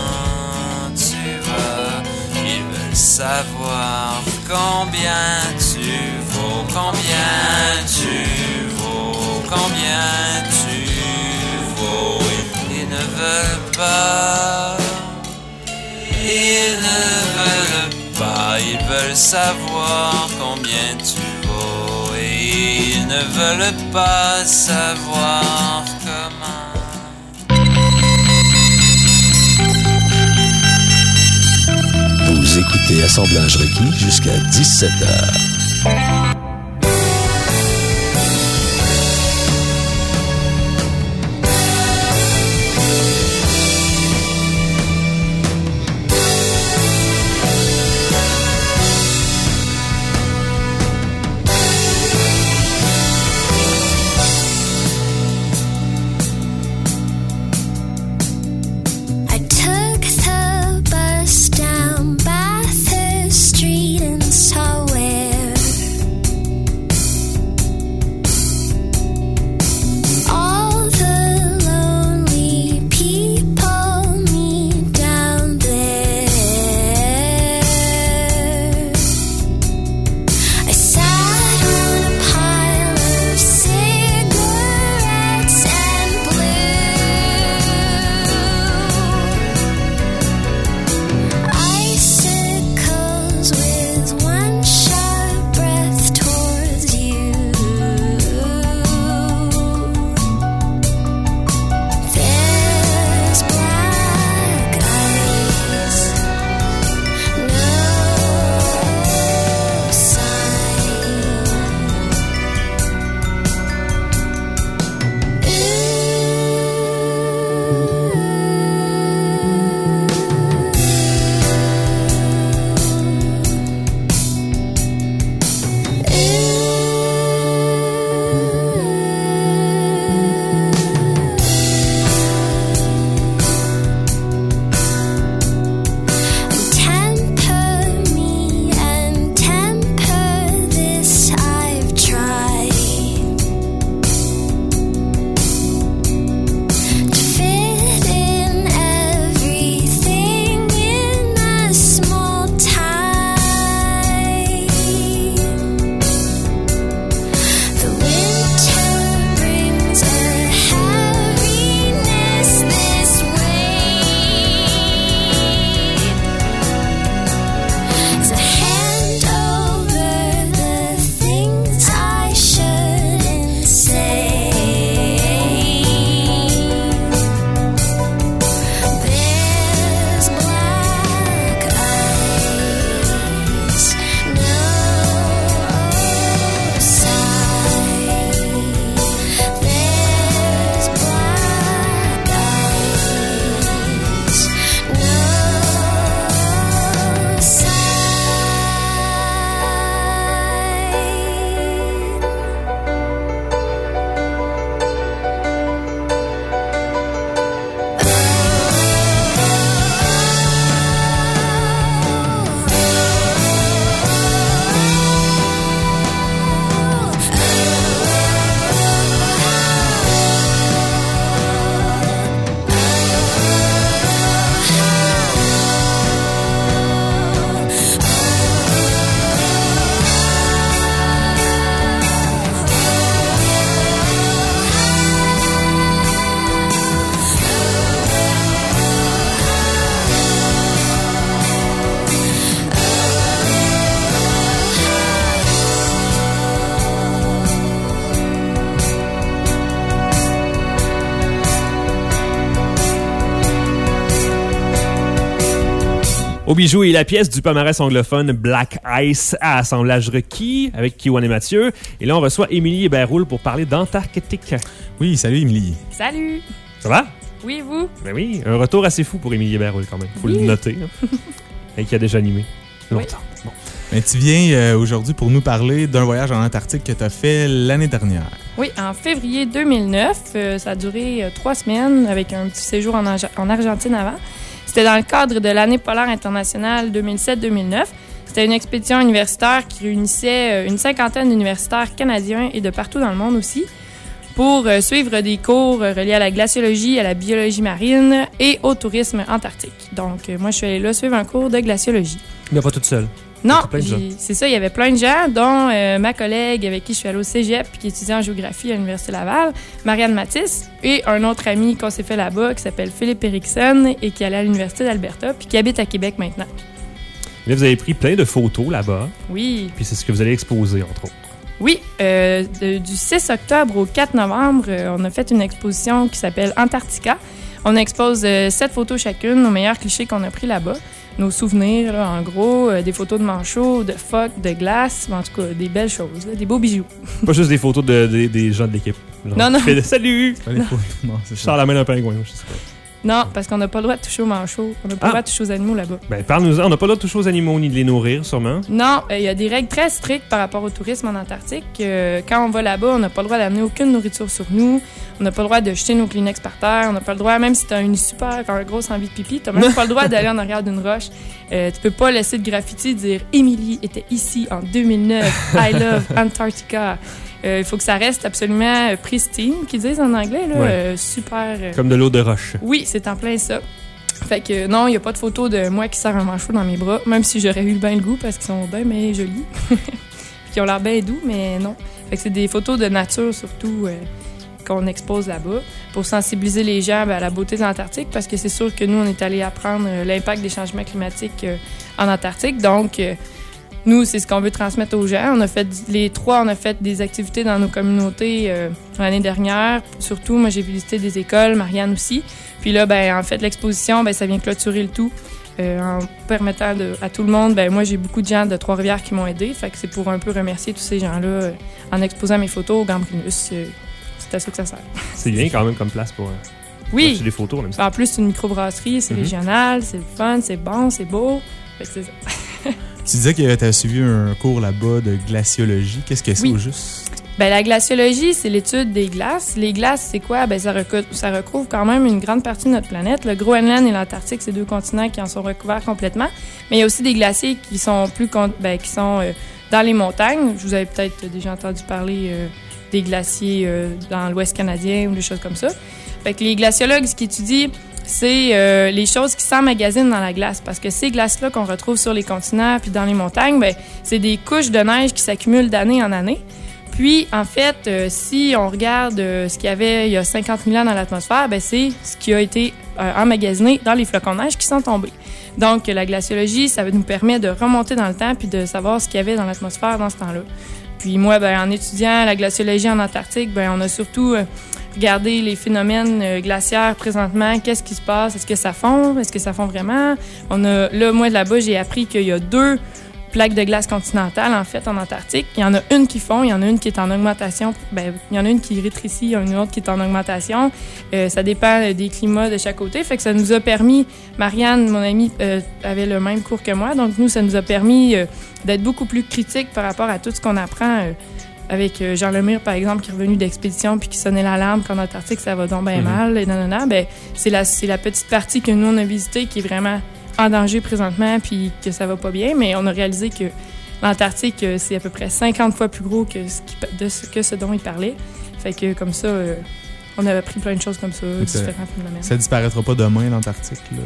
Savoir combien tu combien tu vaux, combien tu vaux. Ils ne veulent pas, ils ne veulent pas, ils veulent savoir combien tu vaux. Et ils ne veulent pas savoir comment. Vous écoutez Assemblage requis jusqu'à dix-sept heures. Au bijou et la pièce du palmarès anglophone Black Ice à Assemblage requis avec Kiwan et Mathieu. Et là, on reçoit Émilie Hébert-Roule pour parler d'Antarctique. Oui, salut Émilie. Salut. Ça va? Oui, vous? Ben oui, un retour assez fou pour Émilie Hébert-Roule quand même. Faut oui. le noter. Hein. Et qui a déjà animé longtemps. Oui. Bon. Mais tu viens euh, aujourd'hui pour nous parler d'un voyage en Antarctique que tu as fait l'année dernière. Oui, en février deux mille neuf. Euh, ça a duré euh, trois semaines avec un petit séjour en, Arge- en Argentine avant. C'était dans le cadre de l'année polaire internationale deux mille sept deux mille neuf. C'était une expédition universitaire qui réunissait une cinquantaine d'universitaires canadiens et de partout dans le monde aussi pour euh, suivre des cours reliés à la glaciologie, à la biologie marine et au tourisme antarctique. Donc, euh, moi, je suis allée là suivre un cours de glaciologie. Mais pas toute seule. Non, plein de gens. j'ai- c'est ça, il y avait plein de gens, dont euh, ma collègue avec qui je suis allée au cégep puis qui étudie en géographie à l'Université Laval, Marianne Mathis, et un autre ami qu'on s'est fait là-bas qui s'appelle Philippe Erickson et qui allait à l'Université d'Alberta puis qui habite à Québec maintenant. Là, vous avez pris plein de photos là-bas, Oui, puis c'est ce que vous allez exposer, entre autres. oui. euh, de- du six octobre au quatre novembre, euh, on a fait une exposition qui s'appelle Antarctica. On expose euh, sept photos chacune, nos meilleurs clichés qu'on a pris là-bas. Nos souvenirs, là, en gros, euh, des photos de manchots, de phoques, de glace, en tout cas, des belles choses, là, des beaux bijoux. Pas juste des photos de, de- des gens de l'équipe. Genre, Non, non. qui fait de- Salut! Pas les photos. Non, c'est Je ça. sors la main d'un pingouin, je sais pas. Non, parce qu'on n'a pas le droit de toucher aux manchots. On n'a pas Ah. le droit de toucher aux animaux là-bas. Ben, parle-nous-en. On n'a pas le droit de toucher aux animaux ni de les nourrir, sûrement. Non, il y a des règles très strictes par rapport au tourisme en Antarctique. Euh, quand on va là-bas, on n'a pas le droit d'amener aucune nourriture sur nous. On n'a pas le droit de jeter nos Kleenex par terre. On n'a pas le droit, même si t'as une super quand grosse envie de pipi, t'as même pas le droit d'aller en arrière d'une roche. Euh, tu peux pas laisser de graffiti dire « Emily était ici en deux mille neuf. I love Antarctica. » Il faut que ça reste absolument euh, pristine, qu'ils disent en anglais, là. Ouais. Euh, super... euh, Comme de l'eau de roche. Oui, c'est en plein ça. Fait que non, il n'y a pas de photo de moi qui serre un manchot dans mes bras, même si j'aurais eu bien le goût parce qu'ils sont bien, mais jolis. Puis qu'ils ont l'air bien doux, mais non. Fait que c'est des photos de nature surtout euh, qu'on expose là-bas pour sensibiliser les gens ben, à la beauté de l'Antarctique parce que c'est sûr que nous, on est allés apprendre euh, l'impact des changements climatiques euh, en Antarctique. Donc, euh, nous, c'est ce qu'on veut transmettre aux gens. On a fait les trois, on a fait des activités dans nos communautés euh, l'année dernière. Surtout, moi, j'ai visité des écoles, Marianne aussi. Puis là, ben, en fait, l'exposition, ben, ça vient clôturer le tout euh, en permettant de, à tout le monde. Ben, moi, j'ai beaucoup de gens de Trois-Rivières qui m'ont aidé. Fait que c'est pour un peu remercier tous ces gens-là euh, en exposant mes photos au Gambrinus. Euh, c'est à ça que ça sert. C'est bien quand même comme place pour. euh, Oui. pour des photos, on aime ça. En plus, c'est une microbrasserie, c'est Mhm. régional, c'est le fun, c'est bon, c'est beau. Fait que c'est ça. Tu disais que tu as suivi un cours là-bas de glaciologie. Qu'est-ce que c'est Oui. au juste? Ben, la glaciologie, c'est l'étude des glaces. Les glaces, c'est quoi? Ben, ça, recou- ça recouvre quand même une grande partie de notre planète. Le Groenland et l'Antarctique, c'est deux continents qui en sont recouverts complètement. Mais il y a aussi des glaciers qui sont plus con- ben, qui sont euh, dans les montagnes. Je vous avais peut-être déjà entendu parler euh, des glaciers euh, dans l'Ouest canadien ou des choses comme ça. Fait que les glaciologues, ce qu'ils étudient, c'est euh, les choses qui s'emmagasinent dans la glace. Parce que ces glaces-là qu'on retrouve sur les continents puis dans les montagnes, ben, c'est des couches de neige qui s'accumulent d'année en année. Puis, en fait, euh, si on regarde euh, ce qu'il y avait il y a cinquante mille ans dans l'atmosphère, ben, c'est ce qui a été euh, emmagasiné dans les flocons de neige qui sont tombés. Donc, la glaciologie, ça nous permet de remonter dans le temps puis de savoir ce qu'il y avait dans l'atmosphère dans ce temps-là. Puis moi, ben, en étudiant la glaciologie en Antarctique, ben, on a surtout euh, regardé les phénomènes euh, glaciaires présentement. Qu'est-ce qui se passe? Est-ce que ça fond? Est-ce que ça fond vraiment? On a, là, moi, là-bas, j'ai appris qu'il y a deux plaques de glace continentale, en fait, en Antarctique. Il y en a une qui fond, il y en a une qui est en augmentation. Ben, il y en a une qui rétrécit, il y en a une autre qui est en augmentation. Euh, ça dépend des climats de chaque côté. Fait que ça nous a permis, Marianne, mon amie, euh, avait le même cours que moi. Donc, nous, ça nous a permis euh, d'être beaucoup plus critiques par rapport à tout ce qu'on apprend euh, avec euh, Jean Lemire, par exemple, qui est revenu d'expédition puis qui sonnait l'alarme qu'en Antarctique, ça va donc bien Mhm. mal. Et non, non, non. Ben, c'est la, c'est la petite partie que nous, on a visitée qui est vraiment en danger présentement puis que ça va pas bien, mais on a réalisé que l'Antarctique, euh, c'est à peu près cinquante fois plus gros que ce, qui, de ce, que ce dont il parlait. Fait que comme ça, euh, on avait appris plein de choses comme ça, ça- différents phénomènes. Ça disparaîtra pas demain, l'Antarctique, là.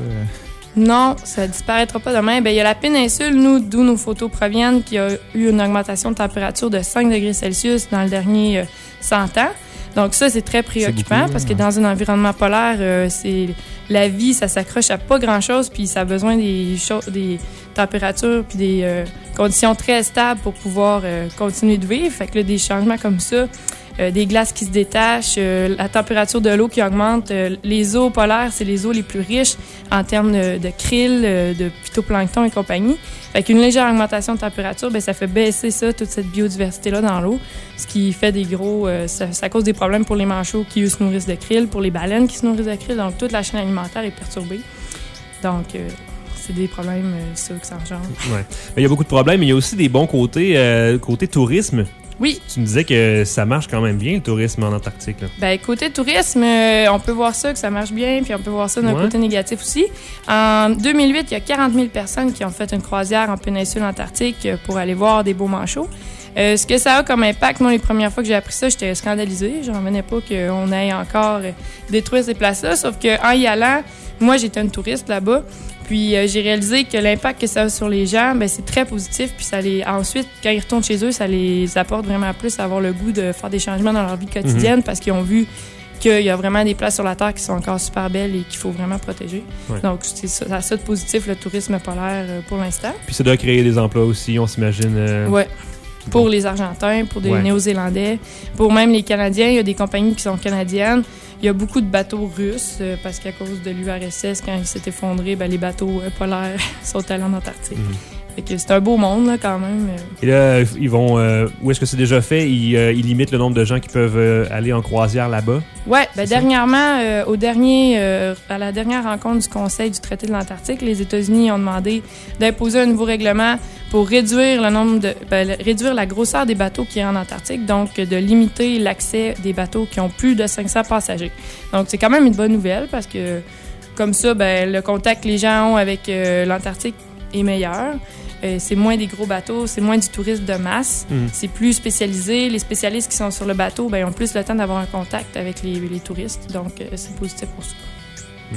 Non, ça disparaîtra pas demain. Ben, il y a la péninsule, nous, d'où nos photos proviennent, qui a eu une augmentation de température de cinq degrés Celsius dans le dernier euh, cent ans. Donc ça, c'est très préoccupant beaucoup, parce que ouais. dans un environnement polaire, euh, c'est la vie, ça s'accroche à pas grand-chose, puis ça a besoin des, cho- des températures puis des euh, conditions très stables pour pouvoir euh, continuer de vivre. Fait que là, des changements comme ça, euh, des glaces qui se détachent, euh, la température de l'eau qui augmente. Euh, les eaux polaires, c'est les eaux les plus riches en termes de, de krill, euh, de phytoplancton et compagnie. Fait qu'une légère augmentation de température, ben ça fait baisser ça, toute cette biodiversité-là dans l'eau, ce qui fait des gros... Euh, ça, ça cause des problèmes pour les manchots qui, eux, se nourrissent de krill, pour les baleines qui se nourrissent de krill. Donc, toute la chaîne alimentaire est perturbée. Donc, euh, c'est des problèmes, euh, ça, que ça engendre. Ouais. Mais il y a beaucoup de problèmes, mais il y a aussi des bons côtés, euh, côté tourisme. Oui. Tu me disais que ça marche quand même bien, le tourisme en Antarctique. Là. Ben, côté tourisme, euh, on peut voir ça, que ça marche bien, puis on peut voir ça d'un Ouais. côté négatif aussi. En deux mille huit, il y a quarante mille personnes qui ont fait une croisière en péninsule antarctique euh, pour aller voir des beaux manchots. Euh, ce que ça a comme impact, moi, les premières fois que j'ai appris ça, j'étais scandalisée. J'en revenais pas qu'on aille encore euh, détruire ces places-là. Sauf qu'en y allant, moi, j'étais une touriste là-bas. Puis euh, j'ai réalisé que l'impact que ça a sur les gens, ben, c'est très positif. Puis ça les, ensuite, quand ils retournent chez eux, ça les apporte vraiment plus à avoir le goût de faire des changements dans leur vie quotidienne mm-hmm. parce qu'ils ont vu qu'il y a vraiment des places sur la Terre qui sont encore super belles et qu'il faut vraiment protéger. Ouais. Donc, c'est ça, ça a ça de positif, le tourisme polaire, euh, pour l'instant. Puis ça doit créer des emplois aussi, on s'imagine. Euh... Oui. Pour bon. les Argentins, pour des ouais. Néo-Zélandais, pour même les Canadiens. Il y a des compagnies qui sont canadiennes. Il y a beaucoup de bateaux russes euh, parce qu'à cause de l'U R S S, quand il s'est effondré, ben, les bateaux euh, polaires sont allés en Antarctique. Mm-hmm. Fait que c'est un beau monde là, quand même. Et là, ils vont. Euh, où est-ce que c'est déjà fait? Ils, euh, ils limitent le nombre de gens qui peuvent euh, aller en croisière là-bas? Oui, ben, dernièrement, euh, au dernier, euh, à la dernière rencontre du Conseil du traité de l'Antarctique, les États-Unis ont demandé d'imposer un nouveau règlement pour réduire le nombre de ben, réduire la grosseur des bateaux qui rentrent en Antarctique, donc de limiter l'accès des bateaux qui ont plus de cinq cents passagers. Donc c'est quand même une bonne nouvelle parce que comme ça, ben, le contact que les gens ont avec euh, l'Antarctique est meilleur. Euh, c'est moins des gros bateaux, c'est moins du tourisme de masse, mmh. c'est plus spécialisé. Les spécialistes qui sont sur le bateau ben, ont plus le temps d'avoir un contact avec les, les touristes, donc euh, c'est positif pour ça. Mmh.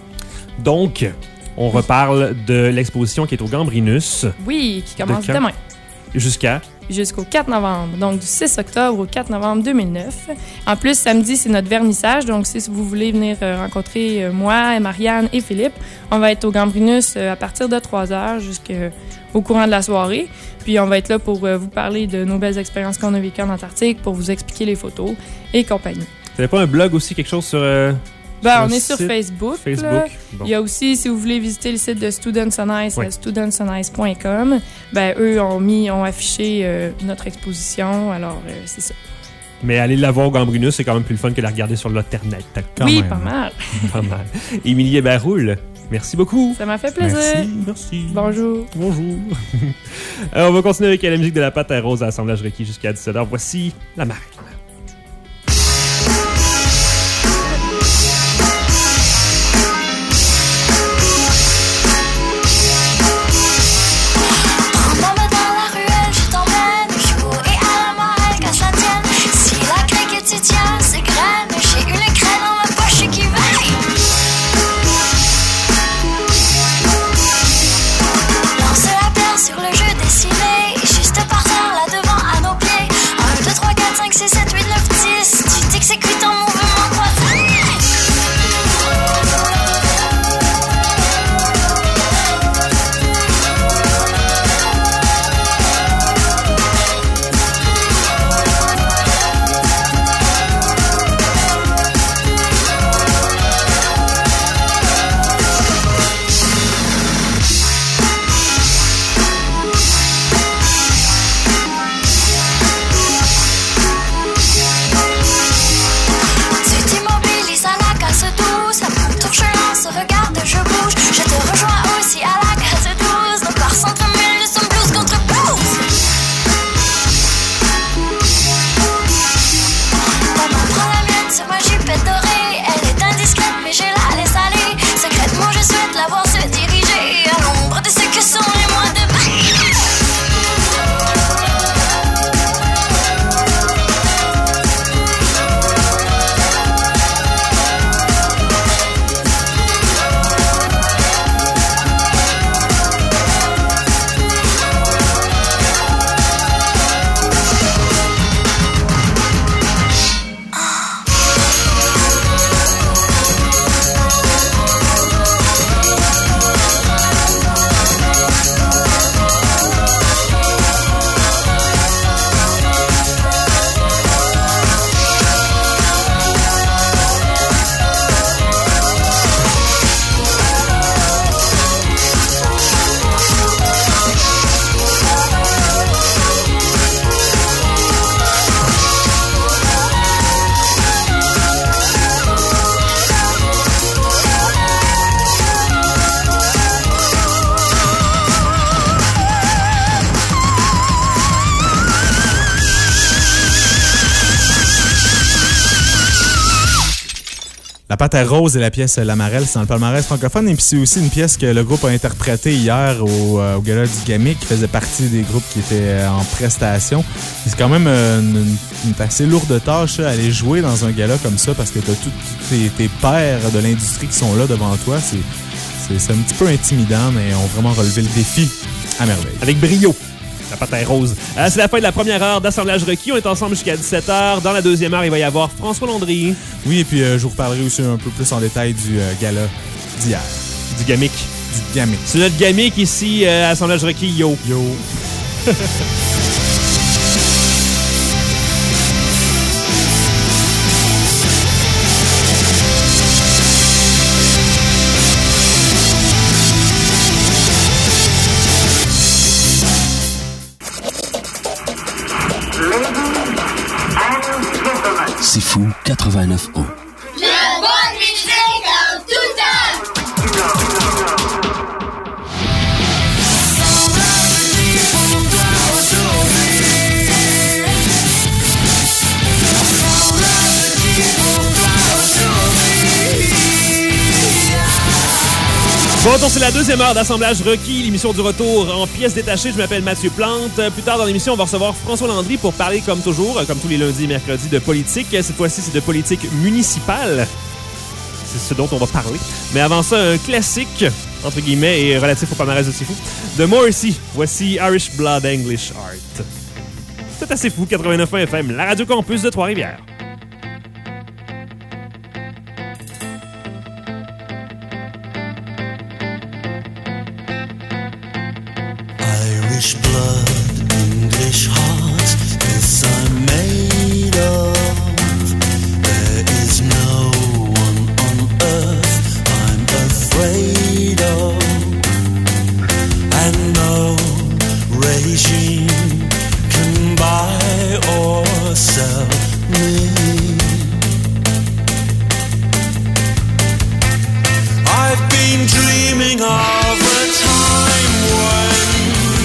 Donc, on reparle de l'exposition qui est au Gambrinus. Oui, qui commence de demain. Jusqu'à? Jusqu'au quatre novembre, donc du six octobre au quatre novembre deux mille neuf. En plus, samedi, c'est notre vernissage, donc si vous voulez venir rencontrer moi, Marianne et Philippe, on va être au Gambrinus à partir de trois heures jusqu'au courant de la soirée. Puis on va être là pour vous parler de nos belles expériences qu'on a vécues en Antarctique, pour vous expliquer les photos et compagnie. Vous n'avez pas un blog aussi, quelque chose sur... Euh... Ben, on est sur Facebook. Facebook. Bon. Il y a aussi, si vous voulez visiter le site de Students on Ice, ouais. students on ice point com, ben, eux ont mis, ont affiché euh, notre exposition, alors euh, c'est ça. Mais aller la voir au Gambrinus, c'est quand même plus le fun que la regarder sur l'Internet. Oui, même. pas mal. Pas mal. Émilie Hébert-Roule, merci beaucoup. Ça m'a fait plaisir. Merci, merci. Bonjour. Bonjour. Alors, on va continuer avec la musique de la pâte à rose à Assemblage requis jusqu'à dix-sept heures. Voici la marque. La pâte à rose et la pièce L'Amarelle, c'est dans le palmarès francophone. Et puis c'est aussi une pièce que le groupe a interprétée hier au, euh, au Gala du Gamic, qui faisait partie des groupes qui étaient en prestation. Et c'est quand même une, une, une assez lourde tâche à aller jouer dans un gala comme ça, parce que tu as tous tes, tes pairs de l'industrie qui sont là devant toi. C'est, C'est, c'est un petit peu intimidant, mais on a vraiment relevé le défi à merveille. Avec brio. La patin rose. Euh, c'est la fin de la première heure d'Assemblage requis. On est ensemble jusqu'à dix-sept heures. Dans la deuxième heure, il va y avoir François Landry. Oui, et puis euh, je vous reparlerai aussi un peu plus en détail du euh, gala d'hier. Du gamic. Du gamic. C'est notre gamic ici euh, à Assemblage requis. Yo. Yo. C'est fou, quatre-vingt-neuf ans. La bonne musique en tout temps! Bon, donc c'est la deuxième heure d'Assemblage requis, l'émission du retour en pièces détachées. Je m'appelle Mathieu Plante. Plus tard dans l'émission, on va recevoir François Landry pour parler, comme toujours, comme tous les lundis et mercredis, de politique. Cette fois-ci, c'est de politique municipale. C'est ce dont on va parler. Mais avant ça, un classique, entre guillemets, et relatif au palmarès de C'est fou, de Morrissey. Voici Irish Blood English Art. C'est assez fou, quatre-vingt-neuf F M, la Radio Campus de Trois-Rivières. Irish blood, English heart, this I'm made of. There is no one on earth I'm afraid of, and no regime can buy or sell me. I've been dreaming of a time when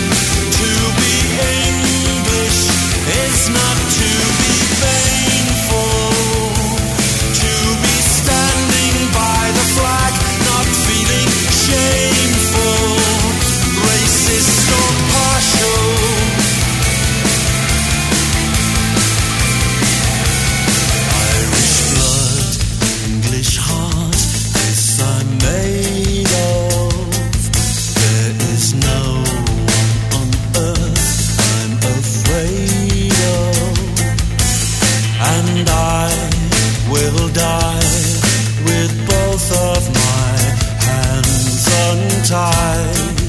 it's not to be painful, to be standing by the flag, not feeling shameful, racist or partial. Irish blood, English heart, this I'm made of. There is no one on earth I'm afraid, and I will die with both of my hands untied.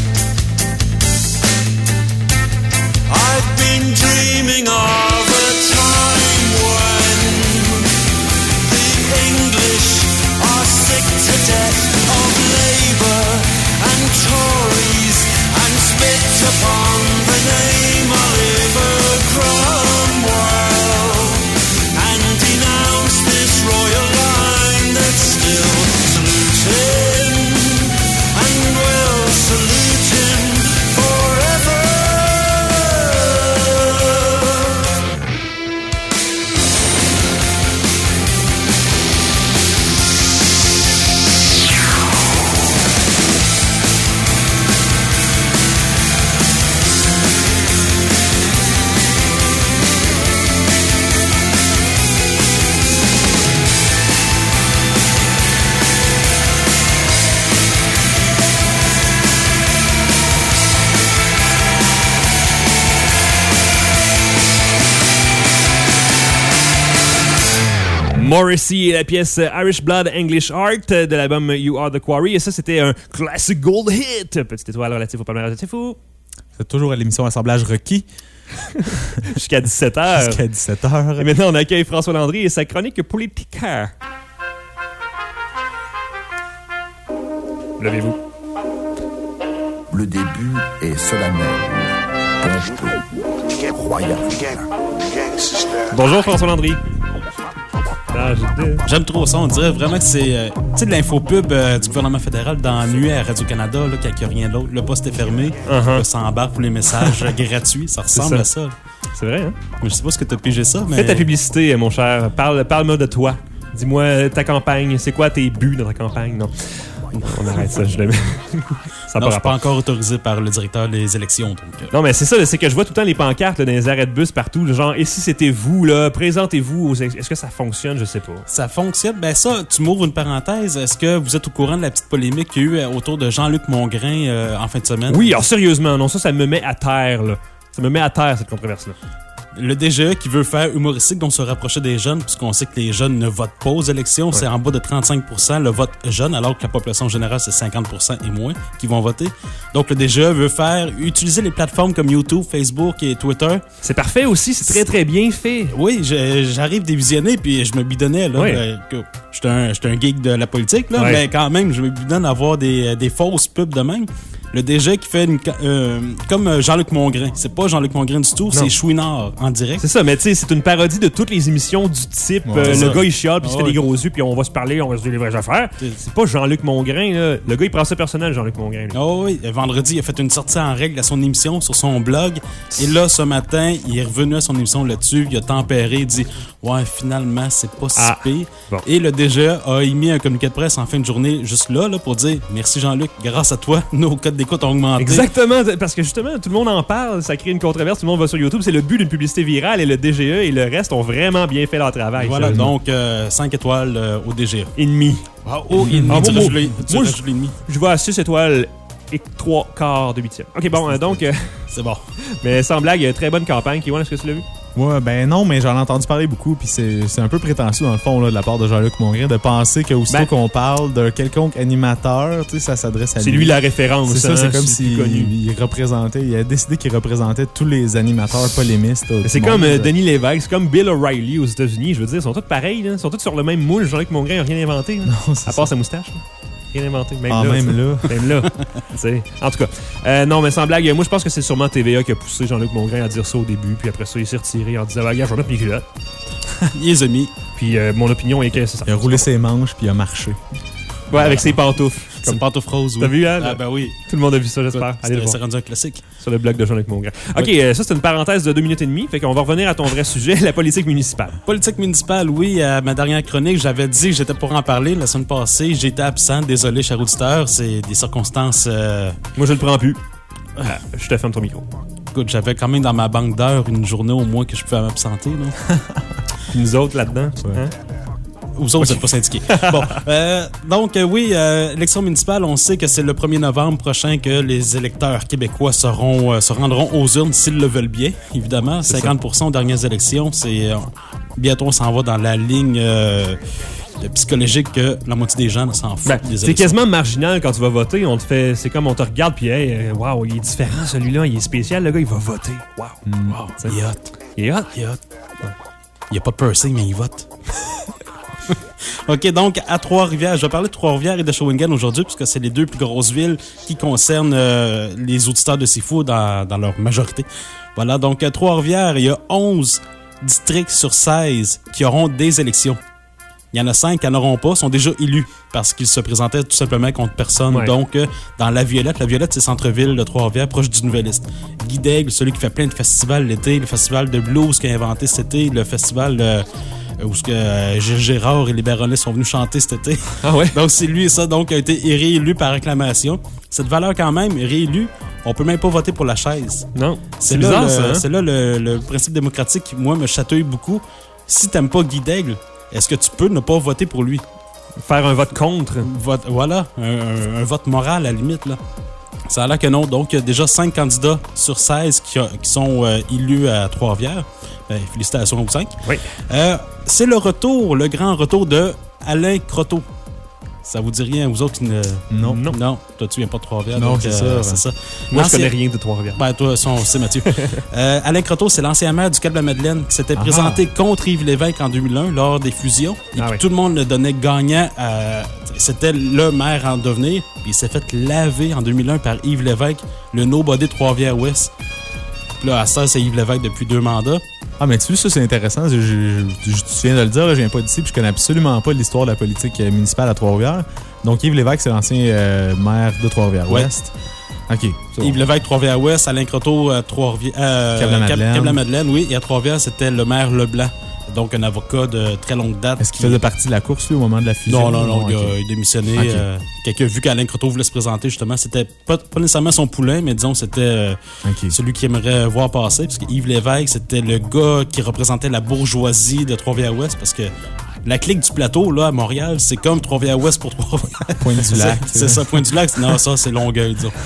I've been dreaming of a time when the English are sick to death of Labour and Tories and spit upon the name Oliver Cromwell, and denounce this royal line that's still saluting and will salute him forever. Morrissey et la pièce Irish Blood English Art de l'album You Are the Quarry. Et ça, c'était un classic gold hit. Petite étoile relative au palmarès de C'est fou. C'est toujours à l'émission Assemblage requis. Jusqu'à dix-sept heures. Jusqu'à dix-sept heures. Et maintenant, on accueille François Landry et sa chronique politique. Levez-vous. Le début est solennel, pompeux, royal. Bonjour François Landry. J'aime trop ça. On dirait vraiment que c'est euh, tu sais, de l'infopub euh, du gouvernement fédéral dans la nuit à Radio-Canada, là, quand il n'y a rien d'autre. Le poste est fermé. Uh-huh. Là, ça embarque pour les messages gratuits. Ça ressemble ça. à ça. C'est vrai, hein? Mais je sais pas ce que tu as pigé ça, mais... Fais ta publicité, mon cher. Parle, parle-moi de toi. Dis-moi ta campagne. C'est quoi tes buts dans ta campagne? Non. On arrête ça, je l'aimais. Ça non, pas c'est pas encore autorisé par le directeur des élections. Donc, euh... Non, mais c'est ça, c'est que je vois tout le temps les pancartes là, dans les arrêts de bus partout. Genre, et si c'était vous, là, présentez-vous. Aux... Est-ce que ça fonctionne? Je sais pas. Ça fonctionne. Ben ça, tu m'ouvres une parenthèse. Est-ce que vous êtes au courant de la petite polémique qu'il y a eu autour de Jean-Luc Mongrain euh, en fin de semaine? Oui, alors sérieusement, non, ça, ça me met à terre, là. Ça me met à terre, cette controverse-là. Le D G E qui veut faire humoristique, donc se rapprocher des jeunes, puisqu'on sait que les jeunes ne votent pas aux élections, ouais. C'est en bas de trente-cinq pour cent le vote jeune, alors que la population générale, c'est cinquante pour cent et moins qui vont voter. Donc le D G E veut faire utiliser les plateformes comme YouTube, Facebook et Twitter. C'est parfait aussi, c'est très très bien fait. Oui, je, j'arrive des visionner puis je me bidonnais là. Ouais. Euh, que, j'étais un, j'étais un geek de la politique là, ouais. Mais quand même, je me bidonne à avoir des, des fausses pubs de même. Le D G qui fait une, euh, comme Jean-Luc Mongrain. C'est pas Jean-Luc Mongrain du tout, non. C'est Chouinard en direct. C'est ça, mais tu sais, c'est une parodie de toutes les émissions du type ouais, euh, le ça. Gars il chiale puis il se ah, fait ouais. des gros yeux puis on va se parler, on va se dire les vraies affaires. C'est, c'est pas Jean-Luc Mongrain, là. Le gars il prend ça personnel, Jean-Luc Mongrain. Oh oui, vendredi, il a fait une sortie en règle à son émission sur son blog. Et là, ce matin, il est revenu à son émission là-dessus, il a tempéré, il dit « Ouais, finalement, c'est pas si ah, pire. Bon. » Et le D G E a émis un communiqué de presse en fin de journée, juste là, là pour dire « Merci Jean-Luc, grâce à toi, nos codes d'écoute ont augmenté. » Exactement, parce que justement, tout le monde en parle, ça crée une controverse, tout le monde va sur YouTube, c'est le but d'une publicité virale et le D G E et le reste ont vraiment bien fait leur travail. Voilà, donc euh, cinq étoiles euh, au D G E. Et demi. Ah, oh, et demi, ah, tu moi, rajoutes moi, les, tu je, l'ennemi. Je vais à six étoiles et trois quarts de huitième. Ok, bon, euh, donc... Euh, c'est bon. Mais sans blague, très bonne campagne. Kiwan, est-ce que tu l'as vu? Ouais, ben non, mais j'en ai entendu parler beaucoup, puis c'est, c'est un peu prétentieux dans le fond là, de la part de Jean-Luc Mongrain de penser qu'aussitôt ben, qu'on parle d'un quelconque animateur, tu sais, ça s'adresse à c'est lui. C'est lui la référence. C'est hein, ça, c'est comme s'il il représentait, il a décidé qu'il représentait tous les animateurs polémistes. C'est comme euh, Denis Lévesque, c'est comme Bill O'Reilly aux États-Unis. Je veux dire, ils sont tous pareils, là. Ils sont tous sur le même moule. Jean-Luc Mongrain n'a rien inventé. Là, non, c'est à part ça. Sa moustache. Là. Rien inventé. Même ah, là. Même là. Même là. En tout cas, euh, non, mais sans blague, moi je pense que c'est sûrement T V A qui a poussé Jean-Luc Mongrain à dire ça au début, puis après ça, il s'est retiré en disant ah, regarde, je vais mettre mes culottes. Il les a mis. Puis euh, mon opinion est que c'est ça. Il a roulé ses manches, puis il a marché. Ouais, avec ses pantoufles. C'est une pantoufle rose, oui. T'as vu, hein? Ah, ben oui. Tout le monde a vu ça, j'espère. Allez, c'est rendu un classique. Sur le blog de Jean-Luc Mongrain. OK, ouais. euh, ça, c'est une parenthèse de deux minutes et demie. Fait qu'on va revenir à ton vrai sujet, la politique municipale. Politique municipale, oui. À ma dernière chronique, j'avais dit que j'étais pour en parler. La semaine passée, j'étais absent. Désolé, cher auditeur. C'est des circonstances... Euh... Moi, je le prends plus. Ah, je te ferme ton micro. Écoute, j'avais quand même dans ma banque d'heures une journée au moins que je pouvais m'absenter. Là. Puis nous autres, là-dedans, ouais. Hein? Vous autres, vous n'êtes pas syndiqués. Bon, euh, donc, euh, oui, euh, élection municipale, on sait que c'est le premier novembre prochain que les électeurs québécois seront, euh, se rendront aux urnes s'ils le veulent bien, évidemment. C'est cinquante pour cent ça. Aux dernières élections, c'est euh, bientôt on s'en va dans la ligne euh, psychologique que la moitié des gens s'en foutent ben, des élections. C'est quasiment marginal quand tu vas voter. On te fait, c'est comme on te regarde puis hey, waouh, wow, il est différent celui-là, il est spécial, le gars, il va voter. Waouh, mm. wow, il est hot. Il est hot. Il est hot. Ouais. Il n'y a pas de piercing, mais il vote. OK, donc, à Trois-Rivières, je vais parler de Trois-Rivières et de Shawinigan aujourd'hui, puisque c'est les deux plus grosses villes qui concernent euh, les auditeurs de Sifu dans, dans leur majorité. Voilà, donc, à Trois-Rivières, il y a onze districts sur seize qui auront des élections. Il y en a cinq qui n'en auront pas, sont déjà élus, parce qu'ils se présentaient tout simplement contre personne. Ouais. Donc, euh, dans La Violette, La Violette, c'est centre-ville de Trois-Rivières, proche du Nouvelliste. Guy Daigle, celui qui fait plein de festivals l'été, le festival de blues qu'il a inventé cet été, le festival... Euh, où ce que euh, Gérard et les Baronnets sont venus chanter cet été. Ah ouais? Donc c'est lui et ça, donc a été réélu par acclamation. Cette valeur quand même, réélu, on peut même pas voter pour la chaise. Non. C'est, c'est là, bizarre, le, ça, hein? C'est là le, le principe démocratique qui, moi, me chatouille beaucoup. Si t'aimes pas Guy Daigle, est-ce que tu peux ne pas voter pour lui? Faire un vote contre. Vote, voilà, un, un, un vote moral à la limite, là. Ça a l'air que non. Donc, il y a déjà cinq candidats sur seize qui, a, qui sont euh, élus à Trois-Rivières. Ben, félicitations aux cinq. Oui. Euh, c'est le retour, le grand retour de Alain Croteau. Ça vous dit rien, vous autres qui ne... Non. Non. Non. Toi, tu viens pas de Trois-Rivières. Non, donc, c'est, euh, ça, c'est ça. Moi, L'ancien... je connais rien de Trois-Rivières. Ben, toi, on sait, Mathieu. euh, Alain Croteau, c'est l'ancien maire du Cap-de-la-Madeleine qui s'était ah. présenté contre Yves Lévesque en deux mille un lors des fusions. Et ah, puis, oui. tout le monde le donnait gagnant. À... C'était le maire en devenir. Puis il s'est fait laver en deux mille un par Yves Lévesque, le nobody de Trois-Rivières-Ouest. Puis là, à ça, c'est Yves Lévesque depuis deux mandats. Ah, mais tu vois, ça, c'est intéressant. Je, je, je, tu viens de le dire, là, je viens pas d'ici, puis je connais absolument pas l'histoire de la politique municipale à Trois-Rivières. Donc, Yves Lévesque, c'est l'ancien euh, maire de Trois-Rivières-Ouest. Ouais. OK. Bon. Yves Lévesque, Trois-Rivières-Ouest, Alain Croteau, euh, Trois-Rivières... Euh, Cap-de-la-Madeleine. Cap-de-la-Madeleine, oui. Et à Trois-Rivières, c'était le maire Leblanc. Donc, un avocat de très longue date. Est-ce qu'il faisait partie de la course, lui, au moment de la fusion? Non, non, non, il a, okay. il a démissionné. Okay. Euh, quelqu'un a vu qu'Alain Croteau voulait se présenter, justement. C'était pas, pas nécessairement son poulain, mais disons, c'était euh, okay. celui qu'il aimerait voir passer. Parce que Yves Lévesque, c'était le gars qui représentait la bourgeoisie de Trois-Rivières-Ouest. Parce que la clique du plateau, là, à Montréal, c'est comme Trois-Rivières-Ouest pour Trois-Rivières. Pointe-du-Lac. C'est, c'est ça, Pointe-du-Lac. Non, ça, c'est Longueuil, disons.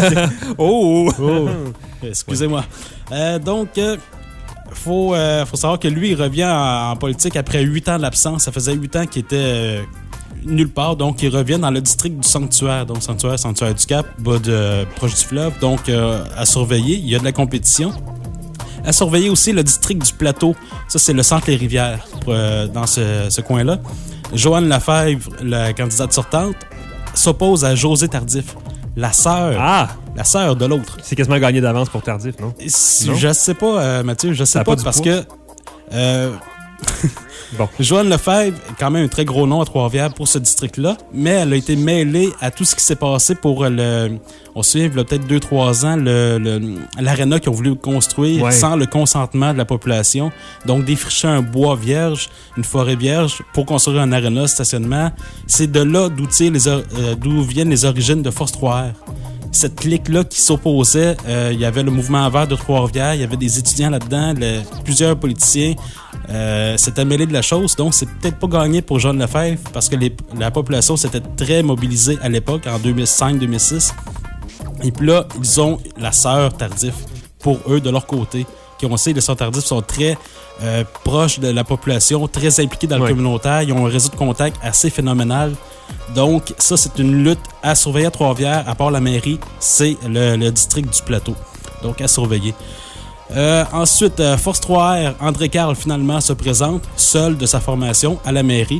oh! oh! Excusez-moi. Euh, donc... Euh, Faut, euh, faut savoir que lui, il revient en, en politique après huit ans d'absence. Ça faisait huit ans qu'il était euh, nulle part. Donc, il revient dans le district du Sanctuaire. Donc, Sanctuaire, Sanctuaire du Cap, bas de, proche du fleuve. Donc, euh, à surveiller. Il y a de la compétition. À surveiller aussi le district du Plateau. Ça, c'est le centre des rivières euh, dans ce, ce coin-là. Joanne Lefebvre, la candidate sortante, s'oppose à José Tardif. La sœur. Ah! La sœur de l'autre. C'est quasiment gagné d'avance pour Tardif, non? Si, non? Je sais pas, euh, Mathieu, je sais pas, pas, pas parce poids. que euh, bon. Joanne Lefebvre est quand même un très gros nom à Trois-Rivières pour ce district-là, mais elle a été mêlée à tout ce qui s'est passé pour le... On se souvient, il y a peut-être deux trois ans, le, le, l'aréna qu'ils ont voulu construire ouais. sans le consentement de la population. Donc, défricher un bois vierge, une forêt vierge, pour construire un aréna, stationnement. C'est de là d'où, les, euh, d'où viennent les origines de Force Trois-R. Cette clique-là qui s'opposait, euh, il y avait le mouvement vert de Trois-Rivières, il y avait des étudiants là-dedans, le, plusieurs politiciens euh, s'étaient mêlés de la chose. Donc, c'est peut-être pas gagné pour Joanne Lefebvre parce que les, la population s'était très mobilisée à l'époque, en deux mille cinq deux mille six. Et puis là, ils ont la sœur Tardif pour eux, de leur côté, qui on sait, les sœurs Tardif sont très euh, proches de la population, très impliqués dans le ouais. communautaire. Ils ont un réseau de contact assez phénoménal. Donc, ça, c'est une lutte à surveiller à Trois-Rivières. À part la mairie, c'est le, le district du Plateau. Donc, à surveiller. Euh, ensuite, euh, Force Trois-R, André Carle, finalement, se présente, seul de sa formation, à la mairie.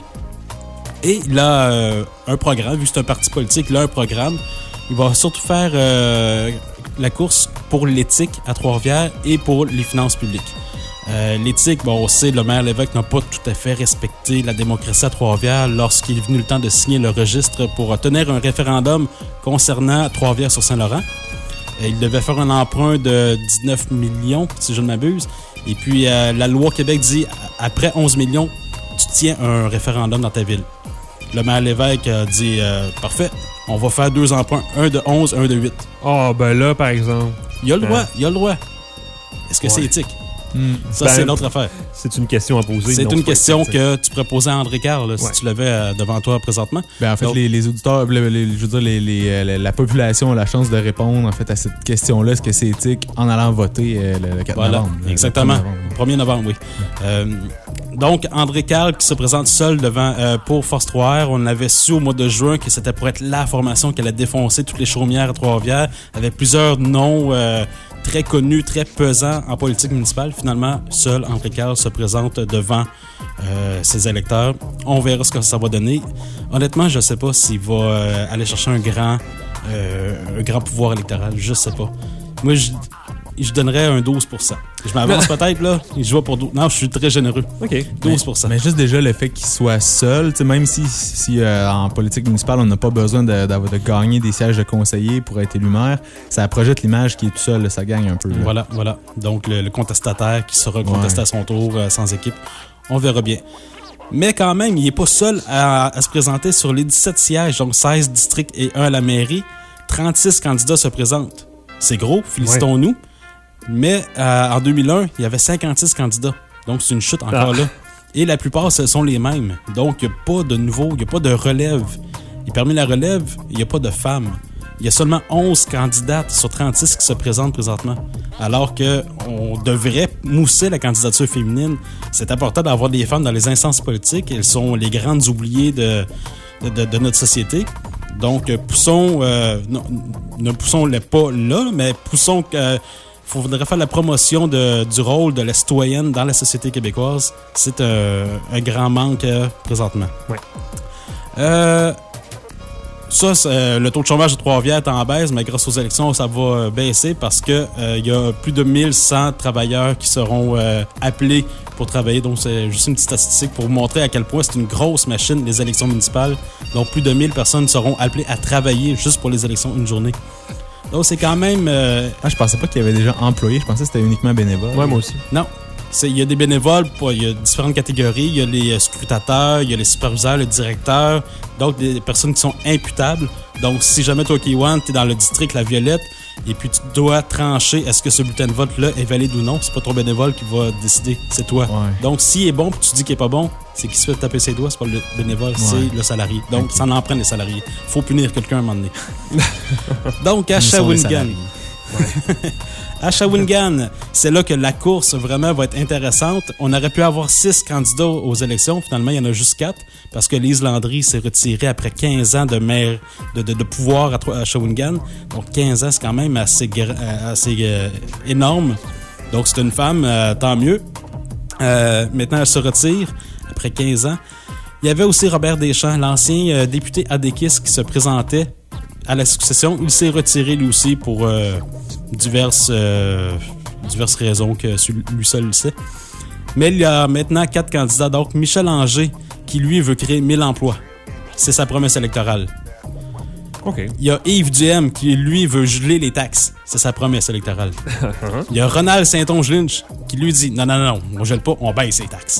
Et il a euh, un programme, vu que c'est un parti politique, il a un programme. Il va surtout faire euh, la course pour l'éthique à Trois-Rivières et pour les finances publiques. Euh, l'éthique, bon, on sait, le maire Lévesque n'a pas tout à fait respecté la démocratie à Trois-Rivières lorsqu'il est venu le temps de signer le registre pour tenir un référendum concernant Trois-Rivières-sur-Saint-Laurent. Euh, il devait faire un emprunt de dix-neuf millions, si je ne m'abuse. Et puis, euh, la loi Québec dit, après onze millions, tu tiens un référendum dans ta ville. Le maire Lévesque a dit, euh, parfait, on va faire deux emprunts, un de onze, un de huit. Ah, oh, ben là, par exemple. Il a le droit, hein? il a le droit. Est-ce que ouais. c'est éthique? Mm. Ça, ben, c'est l'autre affaire. C'est une question à poser. C'est une question que tu pourrais poser à André Carle, là, ouais. si tu l'avais euh, devant toi présentement. Ben, en fait, Donc, les, les auditeurs, les, les, je veux dire, les, les, la, la population a la chance de répondre en fait, à cette question-là, est-ce que c'est éthique, en allant voter euh, le, le quatre voilà, novembre. Exactement. Le premier novembre, oui. Euh, donc, André Carle qui se présente seul devant euh, pour Force Trois-R. On avait su au mois de juin que c'était pour être la formation qui allait défoncer toutes les chaumières à Trois-Rivières, avec plusieurs noms euh, très connus, très pesants en politique municipale. Finalement, seul André Carle se présente devant euh, ses électeurs. On verra ce que ça va donner. Honnêtement, je ne sais pas s'il va euh, aller chercher un grand, euh, un grand pouvoir électoral. Je sais pas. Moi, je, je donnerais un douze pour cent. Je m'avance peut-être, là. Je vais pour douze. Non, je suis très généreux. OK. douze pour cent. Mais, mais juste déjà le fait qu'il soit seul, même si, si euh, en politique municipale, on n'a pas besoin de, de, de gagner des sièges de conseillers pour être élu maire, ça projette l'image qui est tout seul, là, ça gagne un peu. Là. Voilà, voilà. Donc, le, le contestataire qui sera contesté ouais. à son tour euh, sans équipe. On verra bien. Mais quand même, il n'est pas seul à, à se présenter sur les dix-sept sièges, donc seize districts et un à la mairie. trente-six candidats se présentent. C'est gros, félicitons-nous. Ouais. Mais euh, en deux mille un, il y avait cinquante-six candidats. Donc, c'est une chute encore ah. là. Et la plupart, ce sont les mêmes. Donc, il n'y a pas de nouveau, il n'y a pas de relève. Et parmi la relève, il n'y a pas de femmes. Il y a seulement onze candidates sur trente-six qui se présentent présentement. Alors qu'on devrait mousser la candidature féminine. C'est important d'avoir des femmes dans les instances politiques. Elles sont les grandes oubliées de, de, de, de notre société. Donc, poussons, euh, non, ne poussons-les pas là, mais poussons qu'il euh, faudrait faire la promotion de, du rôle de la citoyenne dans la société québécoise. C'est euh, un grand manque euh, présentement. Ouais. Euh, ça, euh, le taux de chômage de Trois-Rivières est en baisse, mais grâce aux élections, ça va euh, baisser parce que euh, il y a plus de mille cent travailleurs qui seront euh, appelés pour travailler. Donc, c'est juste une petite statistique pour vous montrer à quel point c'est une grosse machine, les élections municipales. Donc, plus de mille personnes seront appelées à travailler juste pour les élections une journée. Donc, c'est quand même... Euh... Ah, je pensais pas qu'il y avait déjà employé. Je pensais que c'était uniquement bénévole. Ouais, moi aussi. Non. C'est, il y a des bénévoles, pour, il y a différentes catégories. Il y a les scrutateurs, il y a les superviseurs, le directeur, donc des personnes qui sont imputables. Donc, si jamais toi, Kiwan, tu es dans le district La Violette, et puis tu dois trancher est-ce que ce bulletin de vote-là est valide ou non, c'est pas ton bénévole qui va décider, c'est toi. Ouais. Donc, s'il est bon, puis tu dis qu'il est pas bon, c'est qui se fait taper ses doigts, c'est pas le bénévole, ouais. c'est le salarié. Donc, okay. ça en prend les salariés. Faut punir quelqu'un à un moment donné. Donc, à Shawinigan. À Shawinigan, c'est là que la course vraiment va être intéressante. On aurait pu avoir six candidats aux élections. Finalement, il y en a juste quatre parce que Lise Landry s'est retirée après quinze ans de maire de, de, de pouvoir à, à Shawinigan. Donc, quinze ans, c'est quand même assez, assez euh, énorme. Donc, c'est une femme, euh, tant mieux. Euh, maintenant, elle se retire après quinze ans. Il y avait aussi Robert Deschamps, l'ancien euh, député Adéquis qui se présentait à la succession. Il s'est retiré lui aussi pour euh, diverses, euh, diverses raisons que lui seul le sait. Mais il y a maintenant quatre candidats. Donc, Michel Anger, qui lui veut créer mille emplois. C'est sa promesse électorale. Okay. Il y a Yves Duhem, qui lui veut geler les taxes. C'est sa promesse électorale. Il y a Ronald Saint-Onge-Lynch, qui lui dit non, non, non, on gèle pas, on baisse les taxes.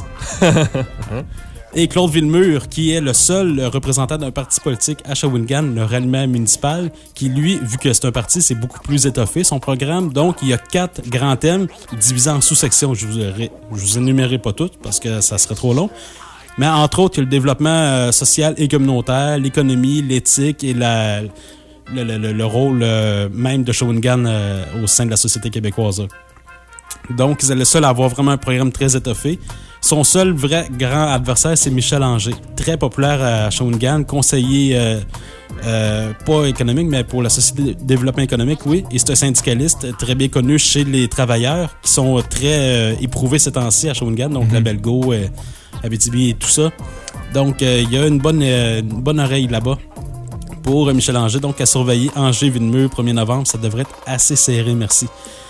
Et Claude Villemur, qui est le seul représentant d'un parti politique à Shawinigan, le Ralliement municipal, qui lui, vu que c'est un parti, c'est beaucoup plus étoffé, son programme. Donc, il y a quatre grands thèmes divisés en sous-sections. Je vous, je vous énumérerai pas toutes parce que ça serait trop long. Mais entre autres, il y a le développement euh, social et communautaire, l'économie, l'éthique et la, le, le, le rôle euh, même de Shawinigan euh, au sein de la société québécoise. Donc, ils sont le seul à avoir vraiment un programme très étoffé. Son seul vrai grand adversaire, c'est Michel Anger. Très populaire à Shawinigan, conseiller euh, euh, pas économique, mais pour la Société de développement économique, oui. Et c'est un syndicaliste très bien connu chez les travailleurs qui sont très euh, éprouvés ces temps-ci à Shawinigan, donc mm-hmm. la Belgo, euh, Abitibi et tout ça. Donc, il euh, y a une bonne, euh, une bonne oreille là-bas pour euh, Michel Anger. Donc, à surveiller Anger-Villemur, premier novembre, ça devrait être assez serré, merci.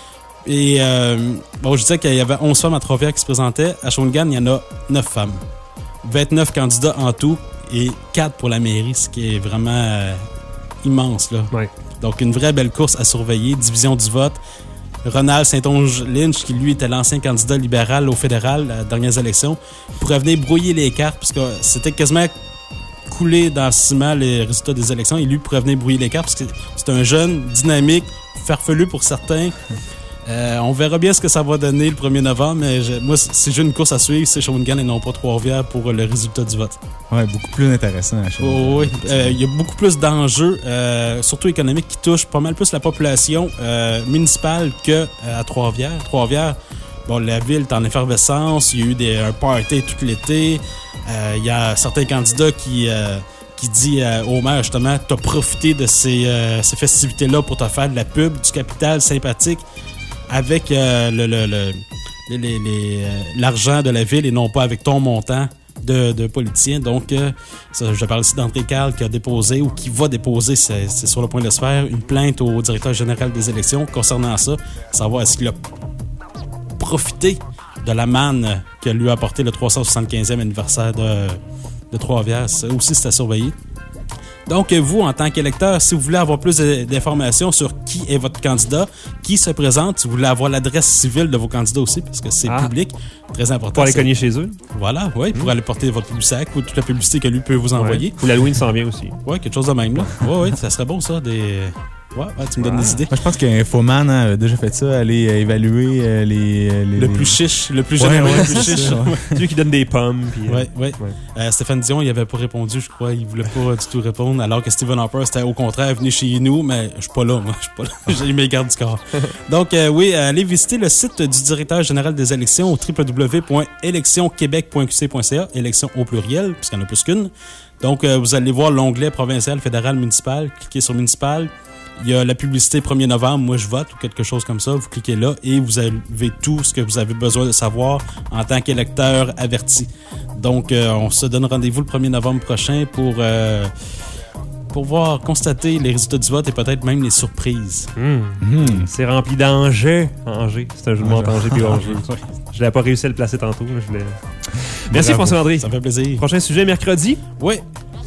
Et euh, bon, je disais qu'il y avait onze femmes à Trois-Rivières qui se présentaient. À Shawinigan, il y en a neuf femmes. vingt-neuf candidats en tout et quatre pour la mairie, ce qui est vraiment euh, immense, là. Ouais. Donc, une vraie belle course à surveiller. Division du vote. Ronald Saint-Onge-Lynch, qui lui était l'ancien candidat libéral au fédéral à les dernières élections, pourrait venir brouiller les cartes, parce que c'était quasiment coulé dans le ciment les résultats des élections. Et lui pourrait venir brouiller les cartes, parce que c'est un jeune, dynamique, farfelu pour certains. Euh, on verra bien ce que ça va donner le premier novembre, mais je, moi, si j'ai une course à suivre, c'est Shawinigan et non pas Trois-Rivières pour le résultat du vote. Ouais, beaucoup plus intéressant à Shawinigan. Oh, oui, il euh, y a beaucoup plus d'enjeux, euh, surtout économiques, qui touchent pas mal plus la population euh, municipale que euh, à Trois-Rivières. Trois-Rivières, bon, la ville est en effervescence, il y a eu des, un party tout l'été, il euh, y a certains candidats qui... Euh, qui dit euh, au maire, justement, t'as profité de ces, euh, ces festivités-là pour te faire de la pub, du capital sympathique avec euh, le, le, le, les, les, les, euh, l'argent de la ville et non pas avec ton montant de, de politicien. Donc, euh, ça, je parle ici d'André Carl qui a déposé ou qui va déposer, c'est, c'est sur le point de se faire, une plainte au directeur général des élections concernant ça, savoir est-ce qu'il a profité de la manne que lui a apporté le trois cent soixante-quinzième anniversaire de de Trois-Rivières. Ça aussi, c'est à surveiller. Donc, vous, en tant qu'électeur, si vous voulez avoir plus d'informations sur qui est votre candidat, qui se présente, si vous voulez avoir l'adresse civile de vos candidats aussi, parce que c'est ah. public, très important. Pour aller cogner chez eux. Voilà, oui, mmh. pour aller porter votre sac ou toute la publicité que lui peut vous envoyer. Ouais. Ou l'Halloween s'en vient aussi. Oui, quelque chose de même, là. Oui, oui, ça serait bon, ça, des... Ouais, ouais, tu me donnes ah. des idées. Moi, je pense qu'Infoman hein, a déjà fait ça, aller euh, évaluer euh, les, les... Le plus chiche, le plus généreux, ouais, ouais, le plus chiche. Celui qui donne des pommes. Puis, ouais, ouais. ouais. Euh, Stéphane Dion, il avait pas répondu, je crois. Il voulait pas du tout répondre, alors que Stephen Harper, c'était au contraire venu chez nous, mais je suis pas là, moi. Je suis pas là. J'ai eu mes gardes du corps. Donc, euh, oui, allez visiter le site du directeur général des élections au w w w point élections québec point q c point c a, élections au pluriel, puisqu'il y en a plus qu'une. Donc, euh, vous allez voir l'onglet provincial, fédéral, municipal. Cliquez sur municipal. Il y a la publicité premier novembre, moi je vote ou quelque chose comme ça. Vous cliquez là et vous avez tout ce que vous avez besoin de savoir en tant qu'électeur averti. Donc, euh, on se donne rendez-vous le premier novembre prochain pour, euh, pour voir, constater les résultats du vote et peut-être même les surprises. Mmh. Mmh. C'est rempli d'Angers. Angers, c'est un jeu de mots entre Angers et Angers. Je n'avais pas réussi à le placer tantôt. Mais je voulais... Merci François-André. Ça me fait plaisir. Prochain sujet mercredi. Oui.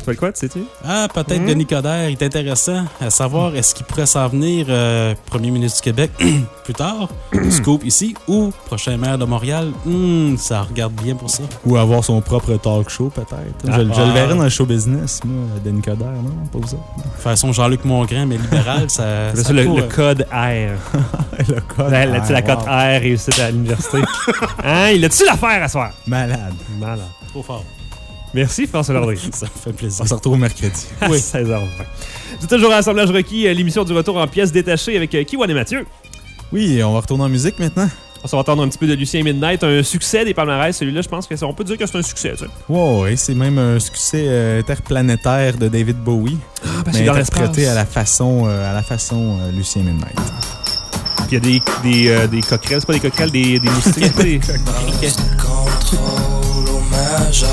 fait quoi, tu sais-tu? Ah, peut-être Mhm. Denis Coderre. Il est intéressant à savoir est-ce qu'il pourrait s'en venir euh, premier ministre du Québec plus tard, Scoop ici, ou prochain maire de Montréal. Hmm, ça regarde bien pour ça. Ou avoir son propre talk show, peut-être. Ah. je, je le Ah. verrais dans le show business, moi, Denis Coderre, non? Pas vous autres. Façon Jean-Luc Mongrain, mais libéral, ça. C'est ça ça, le, court, le euh, code R. le code la, la, tu sais, la R, cote wow. R réussite à l'université. Hein? Il a-tu l'affaire à soir? Malade. Malade. Trop fort. Merci, François Landry. Ça me fait plaisir. On se retrouve mercredi. À seize heures vingt. C'est toujours à Assemblage requis, euh, l'émission du retour en pièces détachées avec euh, Kiwan et Mathieu. Oui, on va retourner en musique maintenant. On va entendre un petit peu de Lucien Midnight, un succès des palmarès. Celui-là, je pense qu'on peut dire que c'est un succès. Tu sais. Wow, et c'est même un succès euh, interplanétaire de David Bowie. Ah, parce mais qu'il est dans interprété l'espace. à la façon, euh, à la façon euh, Lucien Midnight. Puis il y a des, des, euh, des coquerelles, c'est pas des coquerelles, des, des moustiques. C'est pas des... Base de contrôle au Majorton.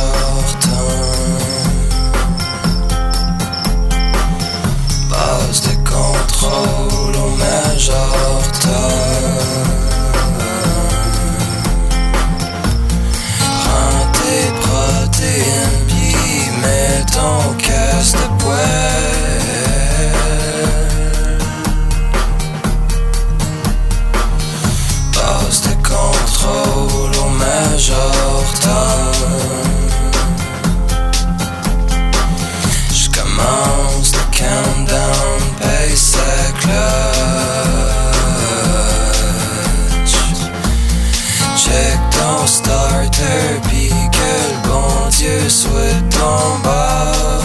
Base de contrôle au Majorton. Prends tes protéines pis mets ton casque de poêle. Base de contrôle au Majorton. Je commence le countdown, paye sa clutch. Check ton starter, pis que le bon Dieu soit ton bord.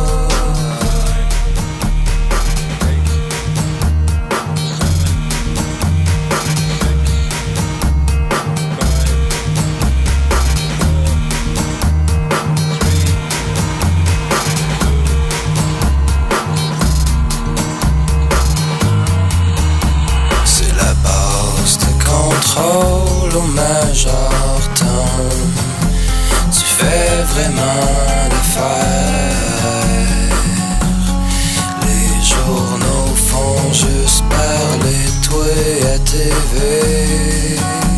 C'est la base de contrôle au Majorton. Tu fais vraiment l'affaire. Les journaux font juste parler de toi à T V.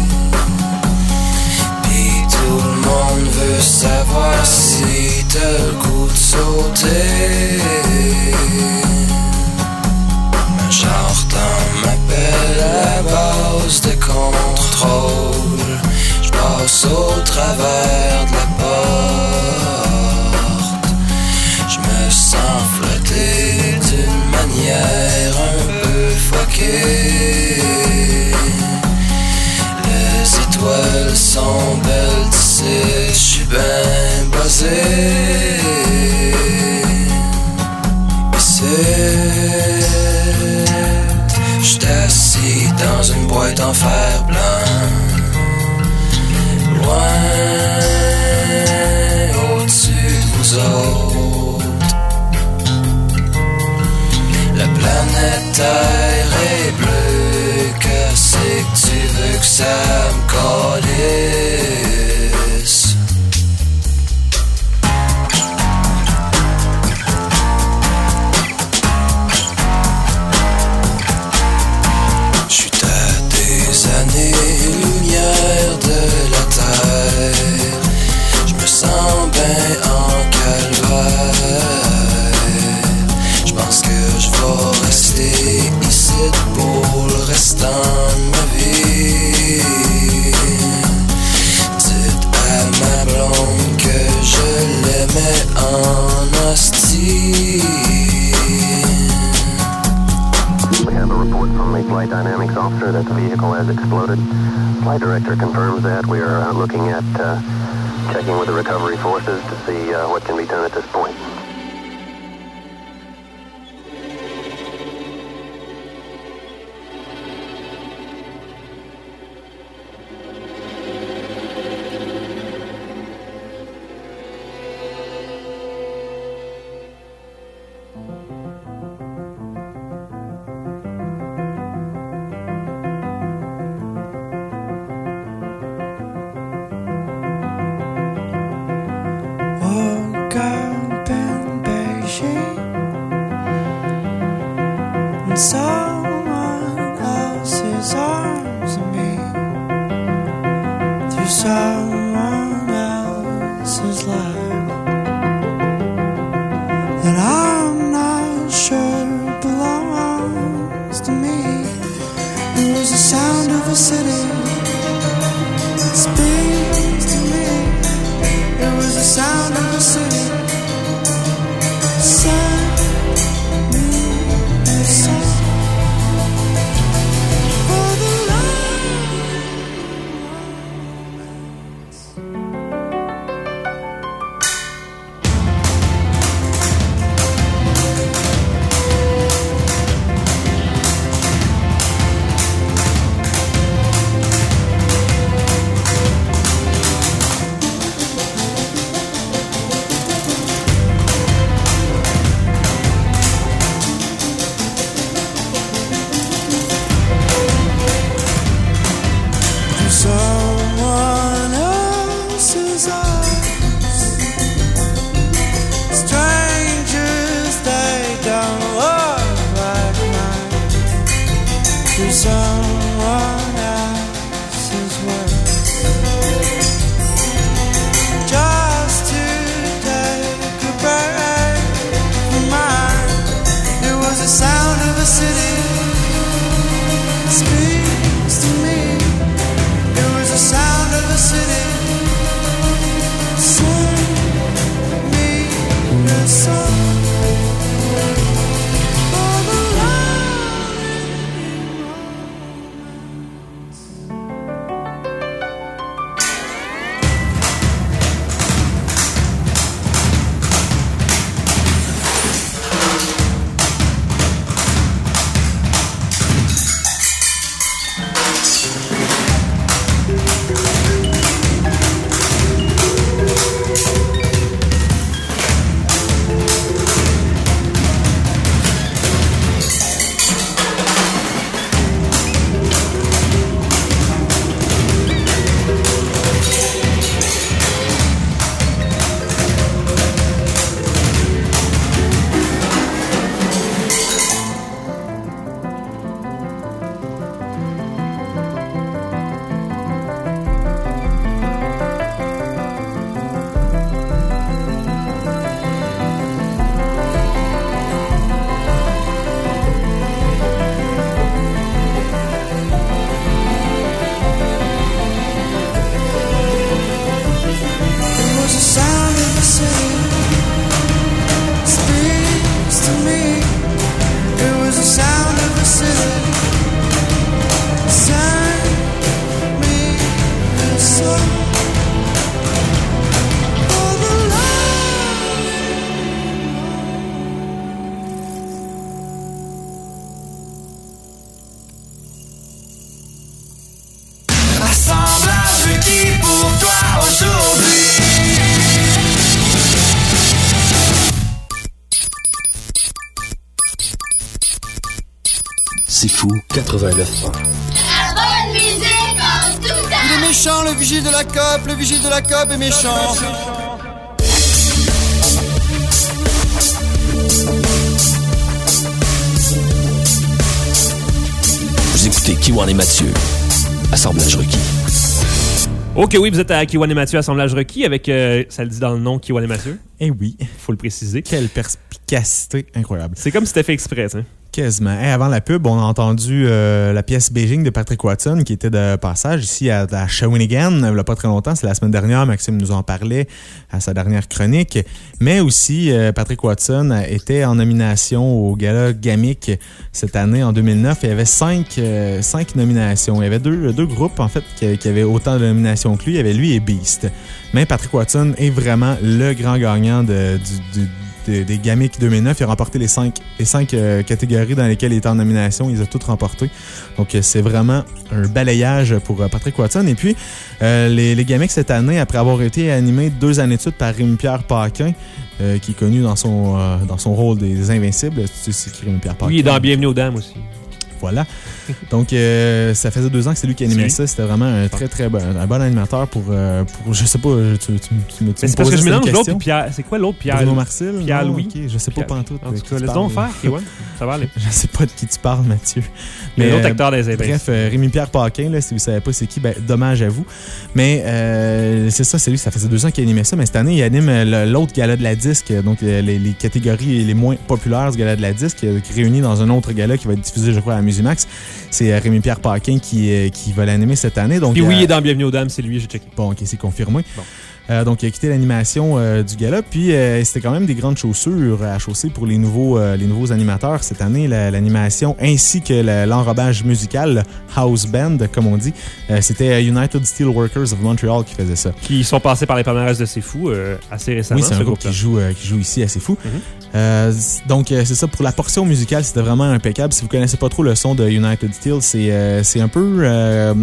Pis tout le monde veut savoir si t'as le goût de sauter. Majorton m'appelle à la base de contrôle. J'passe au travers de la porte. J'me sens flotter d'une manière un peu fuckée. Les étoiles sont belles d'ici, j'suis ben buzzé. J'suis assis dans une boîte en fer blanc. Loin au-dessus de vous autres. La planète Terre est bleue. Que c'est que tu veux que ça me calisse? J'suis à des années-lumière de la Terre. J'me sens ben en calvaire. J'pense que j'vais rester ici pour le restant de ma vie. Dites à ma blonde que je l'aimais en hostie. We have a report from a flight dynamics officer that the vehicle has exploded. Flight director confirms that. We are uh, looking at uh, checking with the recovery forces to see uh, what can be done at this point. Walk out and It was the sound of a city. Speaks to me. It was the sound of a city. Send me a song for the someone else's eyes. Strangers, they don't look like mine. To someone else's world. Just to take a break from mine. It was the sound of a city. Speaks to me. The sound of the city. Sing me a song for the lonely C'est fou, quatre-vingt-neuf ans. La bonne musique en tout temps. Il est méchant, le vigile de la COP. Le vigile de la COP est méchant. Vous écoutez Kiwan et Mathieu, Assemblage requis. Ok, oui, vous êtes à Kiwan et Mathieu, Assemblage requis, avec, euh, ça le dit dans le nom, Kiwan et Mathieu. Eh oui. Faut le préciser. Quelle perspicacité incroyable. C'est comme si c'était fait exprès, hein. Quasiment. Hey, avant la pub, on a entendu euh, la pièce Beijing de Patrick Watson qui était de passage ici à, à Shawinigan il n'y a pas très longtemps. C'est la semaine dernière. Maxime nous en parlait à sa dernière chronique. Mais aussi, euh, Patrick Watson était en nomination au Gala Gamic cette année, en deux mille neuf. Il y avait cinq, euh, cinq nominations. Il y avait deux, deux groupes, en fait, qui, qui avaient autant de nominations que lui. Il y avait lui et Beast. Mais Patrick Watson est vraiment le grand gagnant de, du, du Des, des Gamic deux mille neuf. Il a remporté les cinq, les cinq euh, catégories dans lesquelles il était en nomination. Il les a toutes remportées. Donc, euh, c'est vraiment un balayage pour euh, Patrick Watson. Et puis, euh, les, les Gamic cette année, après avoir été animés deux années de suite par Rémi-Pierre Paquin, euh, qui est connu dans son, euh, dans son rôle des Invincibles. Tu sais, c'est qui Rémi-Pierre Paquin? Oui, il est dans Bienvenue aux Dames aussi. Voilà. Donc, euh, ça faisait deux ans que c'est lui qui animait ça. C'était vraiment un très, très bon, un bon animateur pour, euh, pour je sais pas, tu, tu, tu, tu me Mais c'est parce que je mélange l'autre et Pierre. C'est quoi l'autre? Pierre Bruno Marcel? Pierre-Louis? Okay, je sais pas pantoute. En tout cas, laisse donc faire, Kiwan. Ça va aller. Je sais pas de qui tu parles, Mathieu. Mais l'autre acteur des Invincibles. Bref, euh, Rémi-Pierre Paquin, là, si vous savez pas c'est qui, ben, dommage à vous. Mais euh, c'est ça, c'est lui, ça faisait deux ans qu'il animait ça. Mais cette année, il anime l'autre gala de la disque, donc les, les catégories les moins populaires du gala de la disque, qui est réuni dans un autre gala qui va être diffusé, je crois, à la Musimax. C'est euh, Rémi-Pierre Paquin qui, euh, qui va l'animer cette année. Donc, Puis oui, euh, il est dans Bienvenue aux Dames, c'est lui, j'ai checké. Bon, ok, c'est confirmé. Bon. Euh, donc, il a quitté l'animation euh, du gala. Puis, euh, c'était quand même des grandes chaussures à chausser pour les nouveaux, euh, les nouveaux animateurs cette année. La, l'animation ainsi que la, l'enrobage musical, le house band, comme on dit. Euh, c'était United Steelworkers of Montreal qui faisait ça. Qui sont passés par les palmarès de C'est Fou euh, assez récemment. Oui, c'est un groupe qui joue, euh, qui joue ici à C'est Fou. Mm-hmm. euh, donc, euh, c'est ça. Pour la portion musicale, c'était vraiment impeccable. Si vous connaissez pas trop le son de United Steel, c'est, euh, c'est un peu... Euh,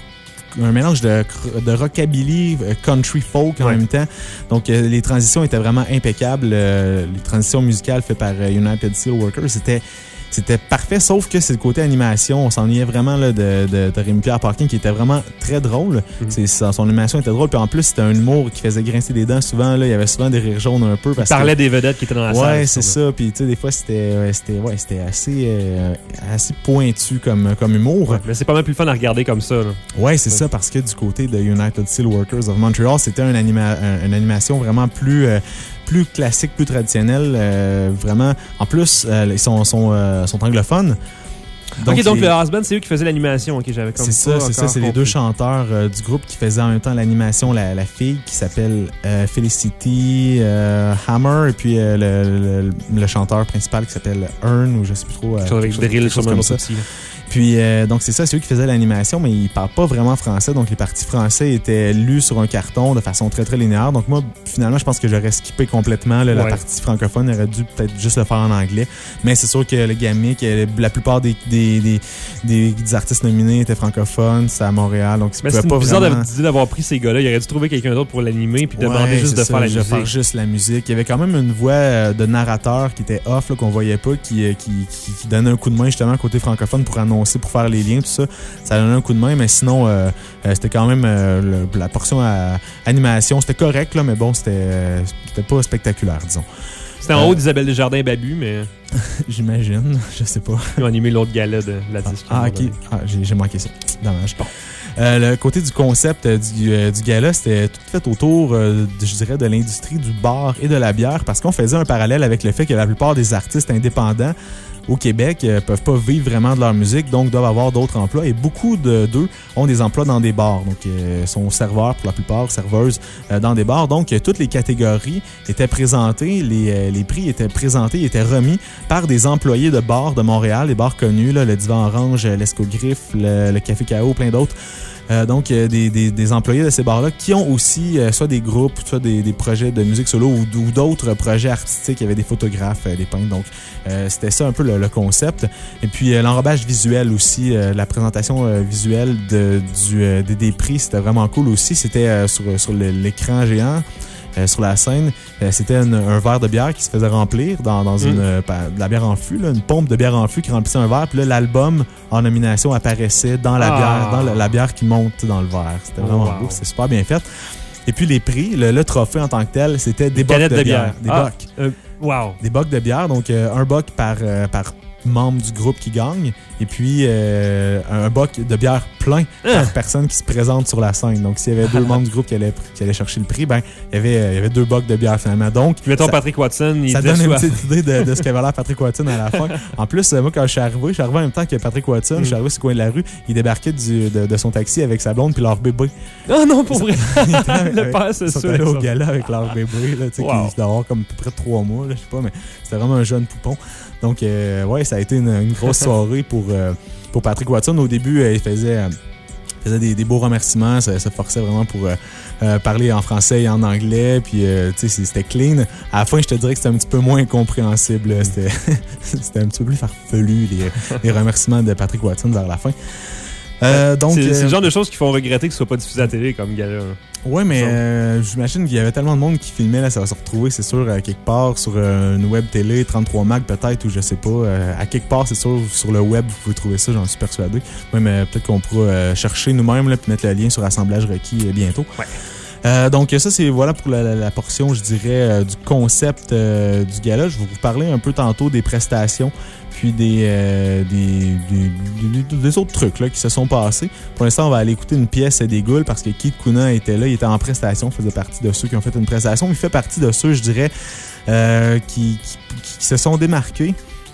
un mélange de, de rockabilly, country folk en ouais. même temps. Donc, euh, les transitions étaient vraiment impeccables. Euh, les transitions musicales faites par euh, United Steelworkers, c'était... C'était parfait, sauf que c'est le côté animation. On s'ennuyait vraiment là, de, de, de Rémi-Pierre Paquin, qui était vraiment très drôle. Mm-hmm. C'est, son animation était drôle. Puis en plus, c'était un humour qui faisait grincer des dents souvent. Là, il y avait souvent des rires jaunes un peu. Parce il parlait que, des vedettes qui étaient dans la ouais, salle. Ouais, c'est ça. Puis tu sais, des fois, c'était, c'était, ouais, c'était assez, euh, assez pointu comme, comme humour. Ouais, mais c'est pas mal plus fun à regarder comme ça. Là. Ouais, c'est ouais. ça, parce que du côté de United Steelworkers of Montreal, c'était un anima- un, une animation vraiment plus... Euh, plus classique, plus traditionnel. Euh, vraiment. En plus, euh, ils sont, sont, euh, sont anglophones. Donc, ok, donc les... le house band, c'est eux qui faisaient l'animation. Ok, j'avais comme c'est ça, c'est ça. C'est les deux chanteurs euh, du groupe qui faisaient en même temps l'animation. La, la fille qui s'appelle euh, Felicity euh, Hammer et puis euh, le, le, le chanteur principal qui s'appelle Earn ou je sais plus trop. Euh, quelque chose avec Drill sur comme ça. Puis, euh, donc, c'est ça, c'est eux qui faisaient l'animation, mais ils parlent pas vraiment français. Donc, les parties français étaient lues sur un carton de façon très, très linéaire. Donc, moi, finalement, je pense que j'aurais skippé complètement là, ouais. la partie francophone. J'aurais dû peut-être juste le faire en anglais. Mais c'est sûr que le gamic, la plupart des, des, des, des, des artistes nominés étaient francophones. C'est à Montréal. Donc, mais c'est pas bizarre vraiment... d'avoir pris ces gars-là. Il aurait dû trouver quelqu'un d'autre pour l'animer puis demander ouais, juste de ça, faire la musique. faire juste la musique. Il y avait quand même une voix de narrateur qui était off, là, qu'on voyait pas, qui, qui, qui, qui donnait un coup de main justement côté francophone pour annoncer, pour faire les liens. Tout ça, ça donnait un coup de main, mais sinon, euh, euh, c'était quand même euh, le, la portion à animation, c'était correct, là, mais bon, c'était, euh, c'était pas spectaculaire, disons. C'était en euh, haut d'Isabelle Desjardins et Babu, mais. J'imagine, je sais pas. Ils ont animé l'autre gala de la disque. Ah, ah ok. Ah, j'ai, j'ai manqué ça. Dommage. Bon. Euh, le côté du concept euh, du, euh, du gala, c'était tout fait autour, euh, de, je dirais, de l'industrie du bar et de la bière, parce qu'on faisait un parallèle avec le fait que la plupart des artistes indépendants au Québec euh, peuvent pas vivre vraiment de leur musique, donc doivent avoir d'autres emplois. Et beaucoup de, d'eux ont des emplois dans des bars. Donc, euh, sont serveurs pour la plupart, serveuses euh, dans des bars. Donc, euh, toutes les catégories étaient présentées, les, euh, les prix étaient présentés, étaient remis par des employés de bars de Montréal, les bars connus, là, le Divan Orange, l'Escogriffe, le, le Café K O, plein d'autres. Euh, donc, euh, des, des, des employés de ces bars-là qui ont aussi euh, soit des groupes, soit des, des projets de musique solo ou, ou d'autres projets artistiques. Il y avait des photographes, euh, des peintres. Donc, euh, c'était ça un peu le, le concept. Et puis, euh, l'enrobage visuel aussi, euh, la présentation euh, visuelle de, du, euh, des, des prix, c'était vraiment cool aussi. C'était euh, sur, sur le, l'écran géant. Euh, sur la scène, euh, c'était une, un verre de bière qui se faisait remplir dans, dans une, mmh. euh, de la bière en fût, là, une pompe de bière en fût qui remplissait un verre. Puis là, l'album en nomination apparaissait dans la ah. bière, dans la, la bière qui monte dans le verre. C'était vraiment oh, wow. beau, c'était super bien fait. Et puis les prix, le, le trophée en tant que tel, c'était des bocs de, de bière. bière. Des ah. bocs. Euh, wow. Des bocs de bière, donc euh, un boc par, euh, par membre du groupe qui gagne. Et puis, euh, un boc de bière plein par ah. personne qui se présente sur la scène. Donc, s'il y avait deux membres du groupe qui allaient, qui allaient chercher le prix, ben, il y avait, il y avait deux bocs de bière finalement. Donc, mettons ça, Patrick Watson, il ça donne une petite idée de, de ce qu'avait l'air Patrick Watson à la fin. En plus, moi, quand je suis arrivé, je suis arrivé en même temps que Patrick Watson, mm. je suis arrivé sur le coin de la rue, il débarquait du, de, de son taxi avec sa blonde puis leur bébé. Oh non, pour vrai! Le père, c'est sûr. Ils sont allés au gala avec leur bébé, là, tu sais, wow. qui doit avoir comme à peu près trois mois, là, je sais pas, mais c'était vraiment un jeune poupon. Donc, euh, ouais, ça a été une, une grosse soirée pour, euh, pour Patrick Watson. Au début, euh, il faisait, euh, faisait des, des beaux remerciements. Ça se forçait vraiment pour euh, euh, parler en français et en anglais. Puis, euh, tu sais, c'était clean. À la fin, je te dirais que c'était un petit peu moins compréhensible. C'était, c'était un petit peu plus farfelu, les, les remerciements de Patrick Watson vers la fin. Euh, donc, c'est, euh, c'est le genre de choses qui font regretter que ce soit pas diffusé à la télé comme gala. Ouais, mais euh, j'imagine qu'il y avait tellement de monde qui filmait, là, ça va se retrouver, c'est sûr, à quelque part sur euh, une web télé, trente-trois mag peut-être, ou je sais pas. Euh, à quelque part, c'est sûr, sur le web, vous pouvez trouver ça, j'en suis persuadé. Ouais, mais peut-être qu'on pourra euh, chercher nous-mêmes, là, puis mettre le lien sur Assemblage requis euh, bientôt. Ouais. Euh, donc ça, c'est voilà pour la, la, la portion, je dirais, euh, du concept euh, du gala. Je vais vous parler un peu tantôt des prestations, puis des, euh, des, des, des, des autres trucs là, qui se sont passés. Pour l'instant, on va aller écouter une pièce des Goules parce que Keith Kuna était là, il était en prestation, faisait partie de ceux qui ont fait une prestation. Il fait partie de ceux, je dirais, euh, qui, qui, qui se sont démarqués.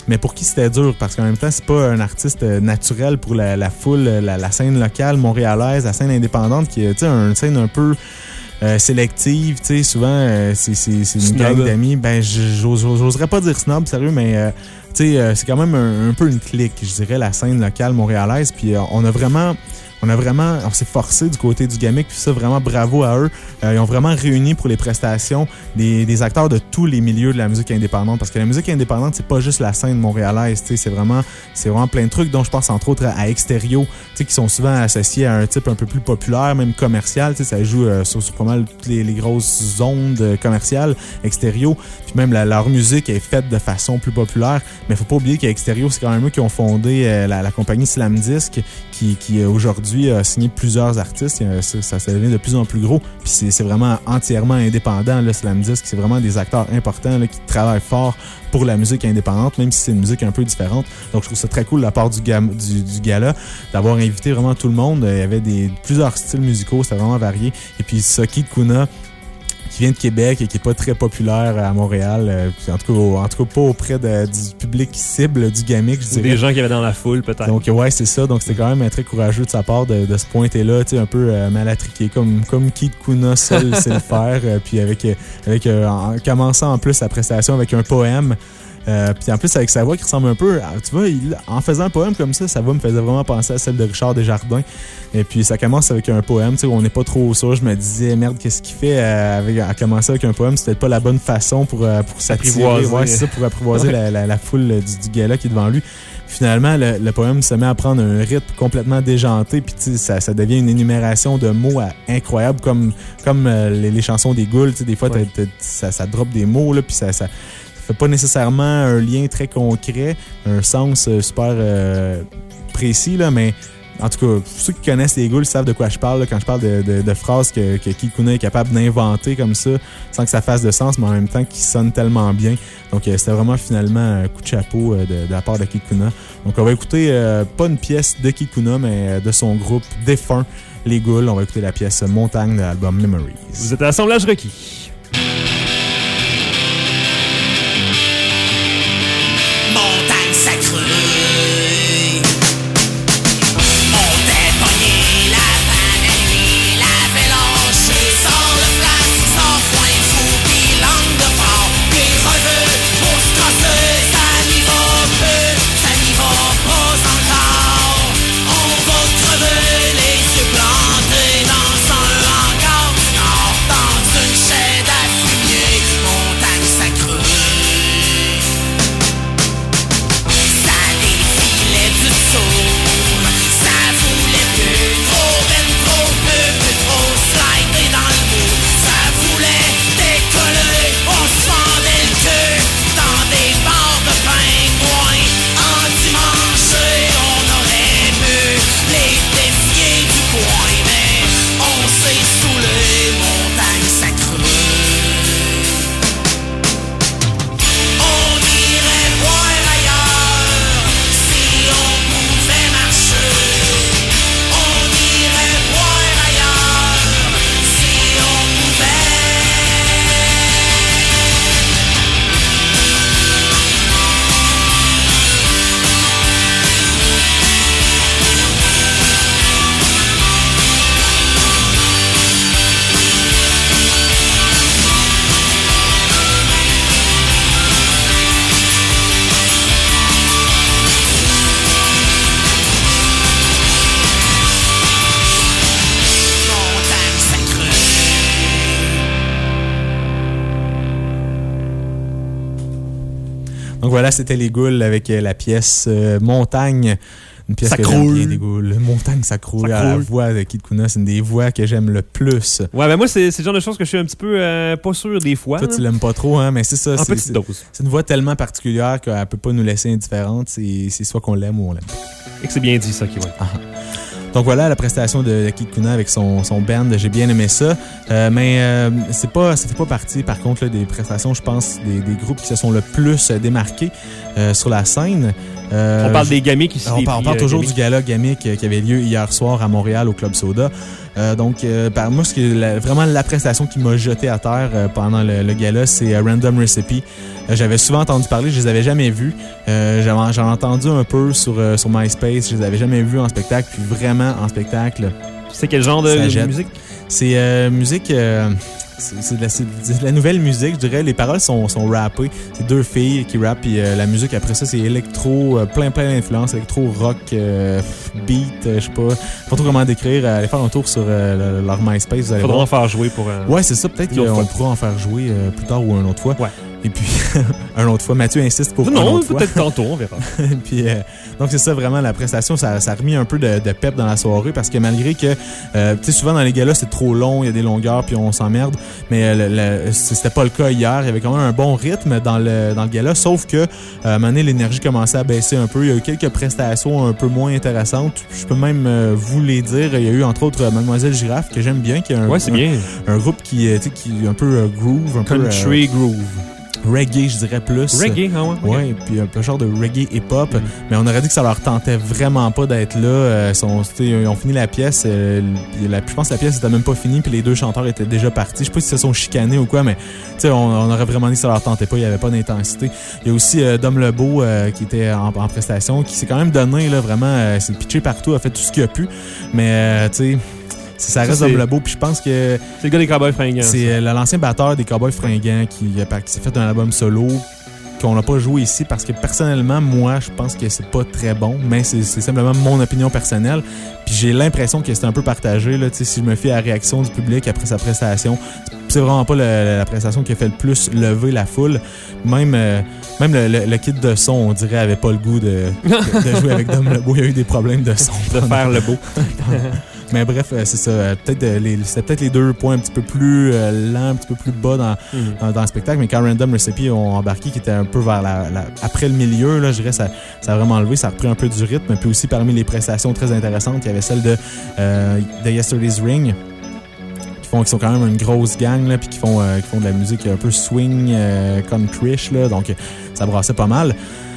mais pour qui c'était dur, parce qu'en même temps, c'est pas un artiste naturel pour la, la foule, la, la scène locale montréalaise, la scène indépendante, qui est une scène un peu euh, sélective, tu sais, souvent, euh, c'est, c'est, c'est une gang d'amis. Ben, j'ose, j'oserais pas dire snob, sérieux, mais... Euh, tu sais, euh, c'est quand même un, un peu une clique, je dirais, la scène locale montréalaise. Puis euh, on a vraiment... On a vraiment, on s'est forcé du côté du Gamic, puis ça, vraiment bravo à eux. Euh, ils ont vraiment réuni pour les prestations des, des acteurs de tous les milieux de la musique indépendante, parce que la musique indépendante, c'est pas juste la scène montréalaise, tu sais, c'est vraiment, c'est vraiment plein de trucs, dont je pense entre autres à Extérieur, tu sais, qui sont souvent associés à un type un peu plus populaire, même commercial, tu sais, ça joue euh, sur, sur pas mal toutes les, les grosses ondes commerciales, Extérieur, puis même la, leur musique est faite de façon plus populaire, mais faut pas oublier qu'Extérieur, c'est quand même eux qui ont fondé euh, la, la compagnie Slam Disc, qui, qui aujourd'hui a signé plusieurs artistes. Ça, ça, ça devient de plus en plus gros. Puis c'est, c'est vraiment entièrement indépendant, là, Slam Disc. C'est vraiment des acteurs importants là, qui travaillent fort pour la musique indépendante, même si c'est une musique un peu différente. Donc je trouve ça très cool de la part du, ga, du, du gala d'avoir invité vraiment tout le monde. Il y avait des, plusieurs styles musicaux, c'était vraiment varié. Et puis Soki de Kuna, qui vient de Québec et qui est pas très populaire à Montréal, euh, en tout cas, au, en tout cas pas auprès de, du public cible du Gamic, je dirais. Des gens qui avaient dans la foule, peut-être. Donc ouais, c'est ça. Donc c'était quand même très courageux de sa part de, de se pointer là, tu sais, un peu euh, malatriqué, comme comme Keith Kuna seul sait le faire. Euh, puis avec avec euh, en commençant en plus sa prestation avec un poème. Euh, puis en plus avec sa voix qui ressemble un peu, tu vois, il, en faisant un poème comme ça, sa voix me faisait vraiment penser à celle de Richard Desjardins. Et puis ça commence avec un poème, tu sais, où on n'est pas trop sûr. Je me disais, merde, qu'est-ce qu'il fait euh, avec, à commencer avec un poème? C'est peut-être pas la bonne façon pour, euh, pour s'attirer. Ouais, c'est ça, pour apprivoiser ouais. la, la, la foule du, du gala qui est devant lui. Finalement, le, le poème se met à prendre un rythme complètement déjanté, puis ça, ça devient une énumération de mots à, incroyable, comme, comme euh, les, les chansons des Ghouls. Des fois, ouais. t'as, t'as, ça, ça drop des mots, là, puis ça, ça fait pas nécessairement un lien très concret, un sens euh, super euh, précis, là, mais en tout cas, ceux qui connaissent les Ghouls savent de quoi je parle là, quand je parle de, de, de phrases que, que Keith Kuna est capable d'inventer comme ça, sans que ça fasse de sens, mais en même temps qui sonnent tellement bien. Donc euh, c'était vraiment finalement un coup de chapeau euh, de, de la part de Keith Kuna. Donc on va écouter euh, pas une pièce de Keith Kuna, mais de son groupe défunt, les Ghouls. On va écouter la pièce Montagne de l'album Memories. Vous êtes à l'assemblage requis. Montagne sacrée. Donc voilà, c'était les Ghouls avec la pièce euh, Montagne. Une pièce ça que croule. j'aime bien, des Ghouls. Montagne, ça croule. Ça croule. La voix de Keith Kuna, c'est une des voix que j'aime le plus. Ouais, ben moi, c'est, c'est le genre de choses que je suis un petit peu euh, pas sûr des fois. Toi, là. Tu l'aimes pas trop, hein, mais c'est ça. En c'est, petite c'est, dose. C'est une voix tellement particulière qu'elle peut pas nous laisser indifférente. C'est, c'est soit qu'on l'aime ou on l'aime pas. Et que c'est bien dit, ça, qui va. Ah. Donc voilà la prestation de, de Keith Kuna avec son, son band, j'ai bien aimé ça. Euh, mais euh, c'est pas, ça fait pas partie, par contre, là, des prestations, je pense, des, des groupes qui se sont le plus démarqués euh, sur la scène. Euh, on parle des Gamiques ici. On, des parle, prix, on parle euh, toujours Gamiques. du gala Gamique euh, qui avait lieu hier soir à Montréal au Club Soda. Euh, donc, euh, par moi, ce qui est la, vraiment la prestation qui m'a jeté à terre euh, pendant le, le gala, c'est euh, Random Recipe. Euh, j'avais souvent entendu parler, je les avais jamais vus. Euh, j'avais, j'en ai entendu un peu sur, euh, sur MySpace, je les avais jamais vus en spectacle, puis vraiment en spectacle. C'est quel genre de, de musique? C'est euh, musique... Euh, C'est, c'est, de la, c'est de la nouvelle musique, je dirais. Les paroles sont, sont rappées. C'est deux filles qui rappent, puis euh, la musique après ça, c'est électro, euh, plein plein d'influences, électro, rock, euh, beat, euh, je sais pas, pas trop comment décrire. Allez faire un tour sur euh, leur MySpace, vous allez Faudra voir. en faire jouer pour... Euh, ouais, c'est ça. Peut-être qu'on pourra en faire jouer euh, plus tard ou une autre fois. Ouais. Et puis, un autre fois, Mathieu insiste pour non, une autre fois. peut-être tantôt, on verra. Puis, euh, donc, c'est ça, vraiment, la prestation, ça, ça a remis un peu de, de pep dans la soirée parce que malgré que, euh, tu sais, souvent dans les galas, c'est trop long, il y a des longueurs, puis on s'emmerde. Mais euh, le, le, c'était pas le cas hier. Il y avait quand même un bon rythme dans le, dans le gala, sauf que, euh, à un moment donné, l'énergie commençait à baisser un peu. Il y a eu quelques prestations un peu moins intéressantes. Je peux même euh, vous les dire. Il y a eu, entre autres, Mademoiselle Girafe, que j'aime bien, qui est un, ouais, c'est un, bien. un groupe qui, euh, tu sais, qui est un peu euh, groove, un Country peu... Euh, groove. Reggae, je dirais plus. Reggae, ah ouais. Ouais, okay. Puis un peu genre de reggae hip-hop. Mm. Mais on aurait dit que ça leur tentait vraiment pas d'être là. Euh, sont, ils ont fini la pièce. Euh, la, je pense que la pièce n'était même pas finie. Puis les deux chanteurs étaient déjà partis. Je sais pas si ils se sont chicanés ou quoi, mais on, on aurait vraiment dit que ça leur tentait pas. Il y avait pas d'intensité. Il y a aussi euh, Dom Lebeau euh, qui était en, en prestation, qui s'est quand même donné, là, vraiment. Euh, s'est pitché partout, a fait tout ce qu'il a pu. Mais, euh, tu sais. Ça reste Dom Lebeau, puis je pense que... C'est le gars des Cowboys Fringants. C'est ça. L'ancien batteur des Cowboys Fringants qui, qui s'est fait un album solo qu'on n'a pas joué ici parce que personnellement, moi, je pense que c'est pas très bon, mais c'est, c'est simplement mon opinion personnelle. Puis j'ai l'impression que c'est un peu partagé. Là, si je me fie à la réaction du public après sa prestation, c'est vraiment pas le, la prestation qui a fait le plus lever la foule. Même, euh, même le, le, le kit de son, on dirait, avait pas le goût de, de, de jouer avec Dom Lebeau. Il y a eu des problèmes de son. De faire le beau. Mais bref, c'est ça. Peut-être les, c'était peut-être les deux points un petit peu plus euh, lents, un petit peu plus bas dans, mm-hmm. dans, dans le spectacle. Mais quand Random Recipe ont embarqué, qui était un peu vers la, la après le milieu, là, je dirais, ça, ça a vraiment enlevé, ça a repris un peu du rythme. Puis aussi, parmi les prestations très intéressantes, il y avait celle de, euh, de Yesterday's Ring, qui font, qui sont quand même une grosse gang, là, puis qui font, euh, qui font de la musique un peu swing, euh, country-ish, là. Donc, ça brassait pas mal.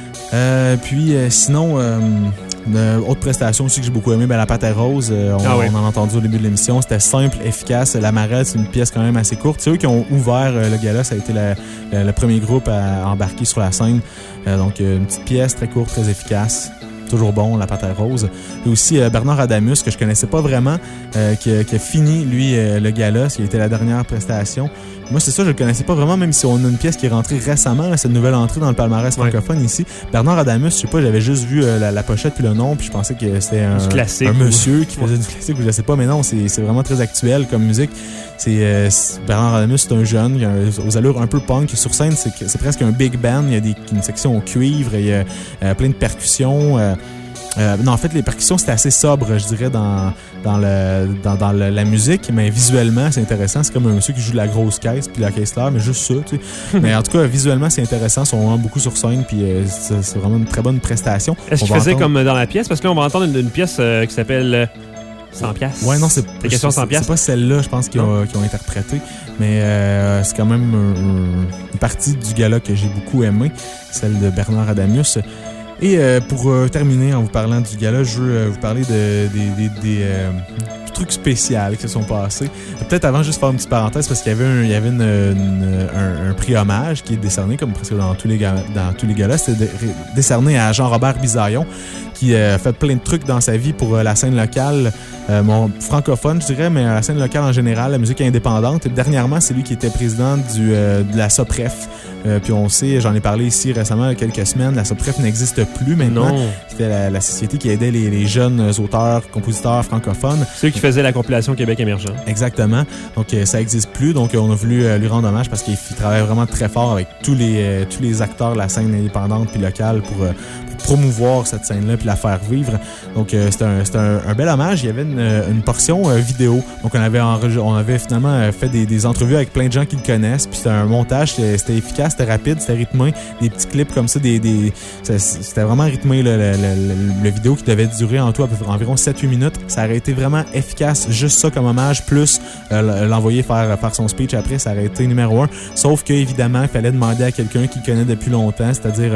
Euh, puis, euh, sinon... Euh, Une autre prestation aussi que j'ai beaucoup aimé, ben, la pâte à rose, euh, on, ah ouais. on en a entendu au début de l'émission. C'était simple, efficace. La Marelle, c'est une pièce quand même assez courte. C'est eux qui ont ouvert euh, le gala. Ça a été la, la, le premier groupe à embarquer sur la scène. Euh, donc, euh, une petite pièce très courte, très efficace. Toujours bon, la pâte à rose. Et aussi euh, Bernard Adamus, que je connaissais pas vraiment, euh, qui, qui a fini, lui, euh, le gala, ce qui a été la dernière prestation. Moi, c'est ça, je le connaissais pas vraiment, même si on a une pièce qui est rentrée récemment, là, cette nouvelle entrée dans le palmarès francophone ouais. ici. Bernard Adamus, je sais pas, j'avais juste vu euh, la, la pochette puis le nom, puis je pensais que c'était un, classique, un monsieur qui faisait ouais. du classique, ou je sais pas, mais non, c'est, c'est vraiment très actuel comme musique. C'est, euh, c'est Bernard Adamus, c'est un jeune, il a, aux allures un peu punk. Sur scène, c'est, c'est presque un big band. Il y a des, une section au cuivre, il y a euh, plein de percussions. Euh, Euh, non, en fait, les percussions, c'était assez sobre, je dirais, dans, dans, le, dans, dans le, la musique, mais visuellement, c'est intéressant. C'est comme un monsieur qui joue de la grosse caisse puis la caisse là, mais juste ça, tu sais. Mais en tout cas, visuellement, c'est intéressant. Ils sont vraiment beaucoup sur scène, puis euh, c'est, c'est vraiment une très bonne prestation. Est-ce qu'il faisait entendre... comme dans la pièce? Parce que là, on va entendre une, une pièce euh, qui s'appelle euh, cent piastres. Ouais, non, c'est, c'est, question cent piastres. C'est pas celle-là, je pense, qu'ils ont, qu'ils ont interprété, mais euh, c'est quand même un, un, une partie du gala que j'ai beaucoup aimé, celle de Bernard Adamus. Et euh, pour euh, terminer, en vous parlant du gala, je veux euh, vous parler de, des, des, des euh, trucs spéciaux qui se sont passés. Peut-être avant, juste faire une petite parenthèse, parce qu'il y avait un, il y avait une, une, un, un prix hommage qui est décerné, comme presque dans tous les, dans tous les galas. C'était décerné à Jean-Robert Bisaillon, qui a euh, fait plein de trucs dans sa vie pour euh, la scène locale, euh, mon, francophone, je dirais, mais la scène locale en général, la musique indépendante. Et dernièrement, c'est lui qui était président du, euh, de la SOPREF. Euh, puis on sait, j'en ai parlé ici récemment, il y a quelques semaines, la SOPREF n'existe plus maintenant. Non. C'était la, la société qui aidait les, les jeunes auteurs, compositeurs francophones. Ceux qui faisaient la compilation Québec émergent. Exactement. Donc euh, ça n'existe plus. Donc on a voulu euh, lui rendre hommage parce qu'il travaille vraiment très fort avec tous les, euh, tous les acteurs de la scène indépendante puis locale pour, euh, pour promouvoir cette scène-là puis la faire vivre. Donc euh, c'était, un, c'était un, un bel hommage. Il y avait une, une portion euh, vidéo. Donc on avait, enregistre, on avait finalement fait des, des entrevues avec plein de gens qui le connaissent. Puis c'était un montage, c'était, c'était efficace, c'était rapide, c'était rythmé. Des petits clips comme ça, des, des, c'était vraiment rythmé le, le, le, le vidéo qui devait durer en tout à peu près environ sept huit minutes. Ça aurait été vraiment efficace, juste ça comme hommage, plus euh, l'envoyer faire, faire son speech après, ça aurait été numéro un. Sauf que évidemment, il fallait demander à quelqu'un qui connaît depuis longtemps, c'est-à-dire euh,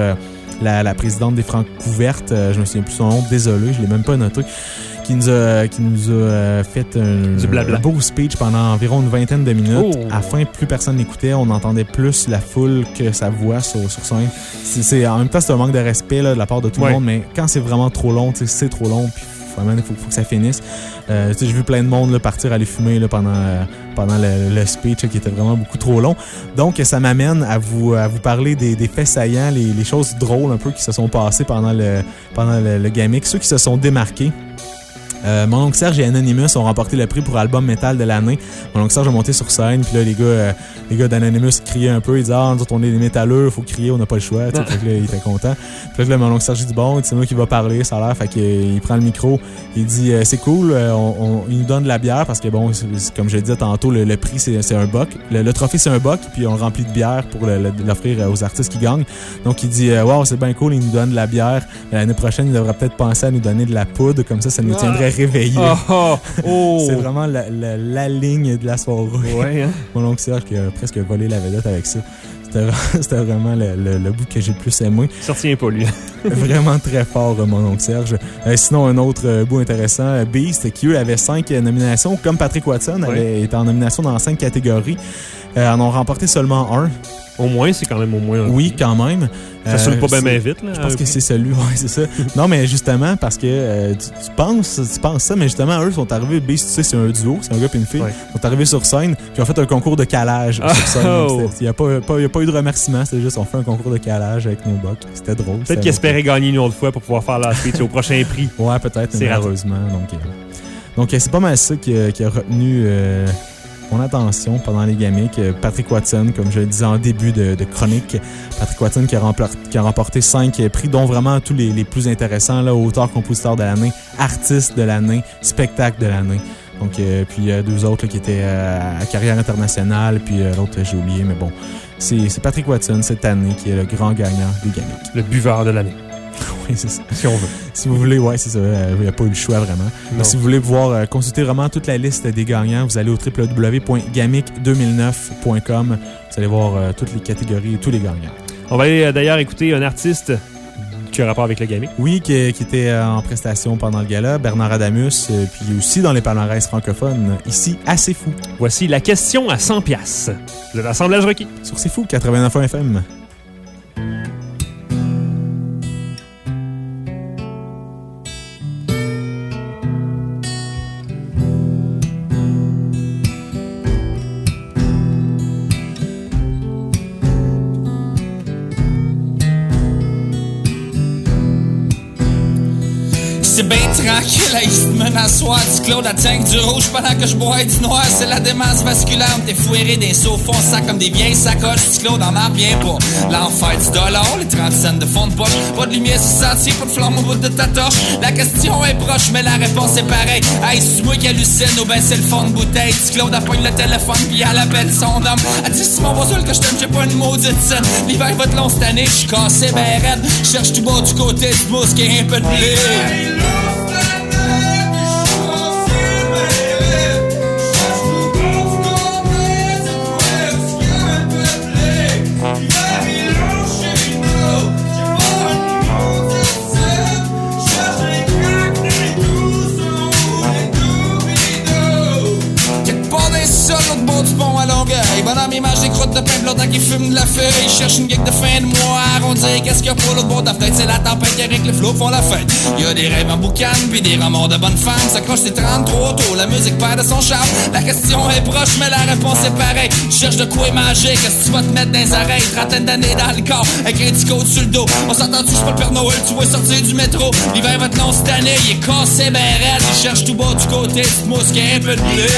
la, la présidente des Francouvertes, euh, je me souviens plus son nom, désolé, je l'ai même pas noté, qui nous a, qui nous a euh, fait un, un beau speech pendant environ une vingtaine de minutes. Oh. À la fin, plus personne n'écoutait, on entendait plus la foule que sa voix sur, sur scène. C'est, c'est, en même temps, c'est un manque de respect là, de la part de tout ouais. le monde, mais quand c'est vraiment trop long, c'est trop long, puis il faut, faut que ça finisse. Euh, j'ai vu plein de monde là, partir aller fumer là, pendant, euh, pendant le, le speech là, qui était vraiment beaucoup trop long. Donc, ça m'amène à vous, à vous parler des, des faits saillants, les, les choses drôles un peu qui se sont passées pendant le, pendant le, le gimmick, ceux qui se sont démarqués. Euh, mon oncle Serge et Anonymous ont remporté le prix pour album métal de l'année. Mon oncle Serge a monté sur scène, puis là, les gars, euh, les gars d'Anonymous criaient un peu. Ils disaient, ah, nous autres, on est des métalleux, faut crier, on n'a pas le choix. Fait que là, il était content. Puis là, mon oncle Serge dit, bon, c'est moi qui va parler, ça a l'air. Fait qu'il prend le micro, il dit, euh, c'est cool, euh, on, on, il nous donne de la bière parce que, bon, c'est, c'est, comme je le disais tantôt, le, le prix, c'est, c'est un boc. Le, le trophée, c'est un boc, puis on le remplit de bière pour le, le, l'offrir aux artistes qui gagnent. Donc, il dit, wow, c'est bien cool, il nous donne de la bière. L'année prochaine, il devrait peut-être penser à nous donner de la poudre, comme ça, ça nous tiendrait réveillés. Oh. Oh, oh. C'est vraiment la, la, la ligne de la soirée. Ouais, hein? Mon oncle Serge qui a presque volé la vedette avec ça. C'était, c'était vraiment le, le, le bout que j'ai le plus aimé. Il sortit pas, lui. Vraiment très fort, mon oncle Serge. Euh, sinon, un autre euh, bout intéressant, Beast, qui eux avait cinq nominations, comme Patrick Watson, ouais. avait été en nomination dans cinq catégories. Euh, en ont remporté seulement un. Au moins, c'est quand même au moins un. Oui, quand même. Ça sonne pas bien bien vite, là. Je pense que c'est celui, ouais, c'est ça. Non, mais justement, parce que euh, tu, tu penses tu penses ça, mais justement, eux sont arrivés, Beast, tu sais, c'est un duo, c'est un gars et une fille. Ouais. Ils sont arrivés sur scène, puis ont fait un concours de calage oh. sur scène. Il n'y a, pas, pas, a pas eu de remerciements, c'était juste, on fait un concours de calage avec nos bocs. C'était drôle. Peut-être c'était qu'ils espéraient gagner une autre fois pour pouvoir faire la suite au prochain prix. Ouais, peut-être, c'est malheureusement. Donc, euh, donc c'est pas mal ça qui a, qui a retenu. Euh, mon attention pendant les gimmicks. Patrick Watson, comme je le disais en début de, de chronique, Patrick Watson qui a remporté, qui a remporté cinq prix, dont vraiment tous les, les plus intéressants, là, auteur-compositeur de l'année, artiste de l'année, spectacle de l'année. Donc, euh, puis euh, deux autres là, qui étaient euh, à carrière internationale, puis euh, l'autre j'ai oublié, mais bon. C'est, c'est Patrick Watson cette année qui est le grand gagnant des gimmicks. Le buveur de l'année. Oui, c'est ça. Si on veut. Si vous voulez, ouais, c'est ça. Il euh, n'y a pas eu le choix vraiment. Mais si vous voulez pouvoir euh, consulter vraiment toute la liste des gagnants, vous allez au w w w point gamic deux mille neuf point com. Vous allez voir euh, toutes les catégories et tous les gagnants. On va aller euh, d'ailleurs écouter un artiste qui a rapport avec le gamic. Oui, qui, qui était euh, en prestation pendant le gala, Bernard Adamus, euh, puis aussi dans les palmarès francophones, ici, à C'est Fou. Voici la question à cent piastres. Vous êtes Assemblage Rocky. Sur C'est Fou, quatre-vingt-neuf F M. C'est bien tranquille, là, il se mène à soir du Claude à tank du rouge pendant que je bois du noir. C'est la démence vasculaire, t'es fouéré des sauts fonçants comme des vieilles sacoches. Du Claude en marre bien pas. L'enfer du dollar, les trente cents de fond de poche. Pas de lumière sur sentier, pas de flamme au bout de ta torche. La question est proche, mais la réponse est pareille. Hey, c'est moi qui hallucine ou ben c'est le fond de bouteille. Du Claude appogne le téléphone puis elle appelle son homme. Elle dit c'est mon voisin que je t'aime, j'ai pas une maudite scène. L'hiver va être long cette année, j'suis cassé ben raide. Cherche tout bas du côté du mousse qui est un peu de blé. Bonhomme, il mange des croûtes de pain blanc qui fume de la feuille. Il cherche une geek de fin de mois. On dirait qu'est-ce qu'il y a pour l'autre bord de la fenêtre. C'est la tempête qui avec les flots font la fête. Il y a des rêves en boucan, puis des remords de bonne femme. S'accroche, c'est trente-trois tôt. La musique perd de son charme. La question est proche, mais la réponse est pareille. Tu cherches de quoi manger, qu'est-ce que tu vas te mettre dans les oreilles? Trentaine d'années dans le corps, avec un petit côte sur le dos. On s'entend-tu, j'suis pas le Père Noël, tu vois sortir du métro. L'hiver va être long cette année, il est cassé ben raide. Il cherche tout bas du côté, tu te mousses qui a un peu de blé.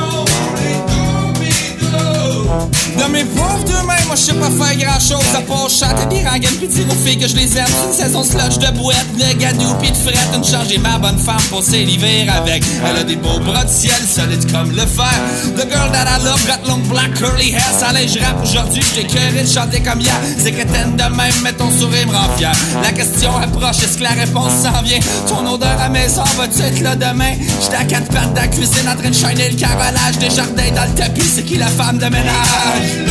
Je sais pas faire grand chose à part chanter des rengaines puis dire aux filles que je les aime. Une saison sludge de boîte, de gadou pis de frette. Une changer ma bonne femme pour l'hiver avec. Elle a des beaux bras de ciel, solides comme le fer. The girl that I love got long black curly hair. Ça allait, je rappe aujourd'hui, j't'ai curé de chanter comme hier. C'est crétaine de même, mais ton sourire me rend fier. La question approche, est-ce que la réponse s'en vient? Ton odeur à maison, vas-tu être là demain? J'étais à quatre pattes de la cuisine en train de shiner le carrelage des jardins dans le tapis. C'est qui la femme de ménage?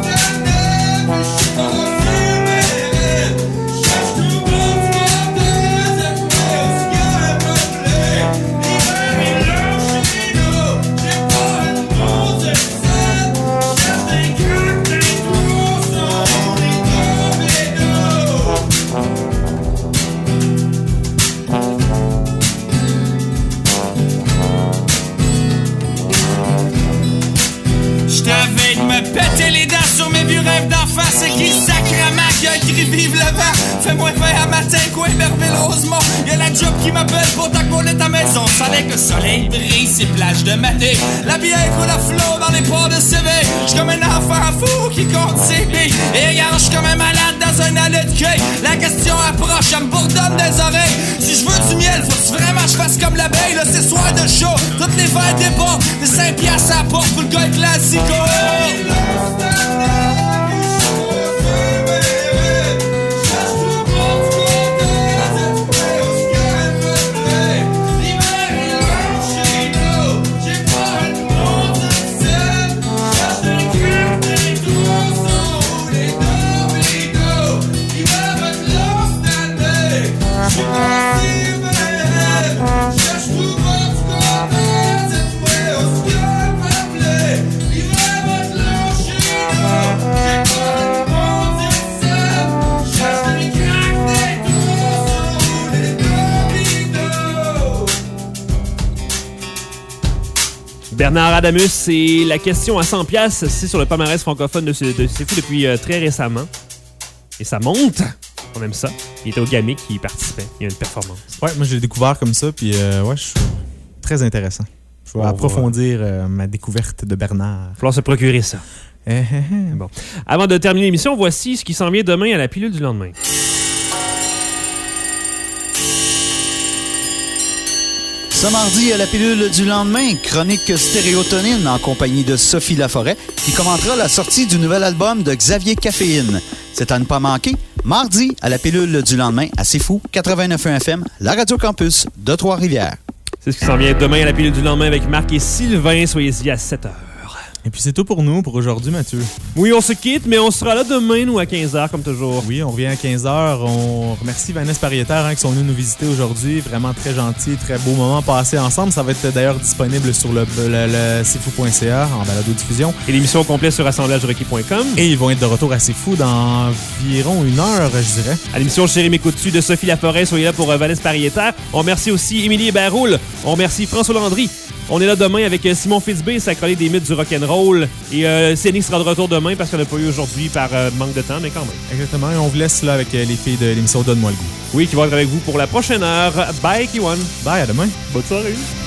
Péter les dents sur mes vieux rêves d'enfant. C'est qui sacrement qui a écrit vive le vent. Fais-moi faire à matin, quoi, Berville-Rosemont. Y'a la job qui m'appelle pour t'accoler ta maison. Fallait que le soleil brille ces plages de maté. La bière coule à flot dans les ports de C V. J'suis comme un enfant fou qui compte ses billes. Et regarde, j'suis comme un malade dans un allée de cueil. La question approche, elle me bourdonne des oreilles. Si je veux du miel, faut que vraiment je fasse comme l'abeille. Là, c'est soir de show, toutes les verres débordent. Des cinq piastres à la porte pour le gars classico. Bernard Adamus, c'est la question à cent piastres. C'est sur le palmarès francophone de, de C'est Fou depuis euh, très récemment. Et ça monte. On aime ça. Il était au Gamic, il participait. Il y a une performance. Ouais, moi je l'ai découvert comme ça, puis euh, ouais, je suis très intéressant. Je vais On approfondir euh, ma découverte de Bernard. Il va falloir se procurer ça. Eh, eh, eh. Bon. Avant de terminer l'émission, voici ce qui s'en vient demain à la pilule du lendemain. Ce mardi, à la pilule du lendemain, chronique stéréotonine en compagnie de Sophie Laforêt qui commentera la sortie du nouvel album de Xavier Caféine. C'est à ne pas manquer, mardi, à la pilule du lendemain, à C'est Fou, quatre-vingt-neuf point un F M, la Radio Campus de Trois-Rivières. C'est ce qui s'en vient demain à la pilule du lendemain avec Marc et Sylvain. Soyez-y à sept heures. Et puis c'est tout pour nous, pour aujourd'hui, Mathieu. Oui, on se quitte, mais on sera là demain, nous, à quinze heures, comme toujours. Oui, on revient à quinze heures. On remercie Vanessa Pariéter hein, qui sont venus nous visiter aujourd'hui. Vraiment très gentil, très beau moment passé ensemble. Ça va être d'ailleurs disponible sur le, le, le c'est fou point c a en balado-diffusion. Et l'émission complète sur assemblage requis point com. Et ils vont être de retour à C'est Fou dans environ une heure, je dirais. À l'émission Chérie m'écoute-tu de Sophie Laforêt, soyez là pour euh, Vanessa Pariéter. On remercie aussi Émilie Hébert-Roule. On remercie François Landry. On est là demain avec Simon Fitzbé, sa chronique des mythes du rock'n'roll. Et euh, Céline sera de retour demain parce qu'on n'a pas eu aujourd'hui par euh, manque de temps, mais quand même. Exactement. Et on vous laisse là avec les filles de l'émission Donne-moi le goût. Oui, qui vont être avec vous pour la prochaine heure. Bye, Kiwan. Bye, à demain. Bonne soirée.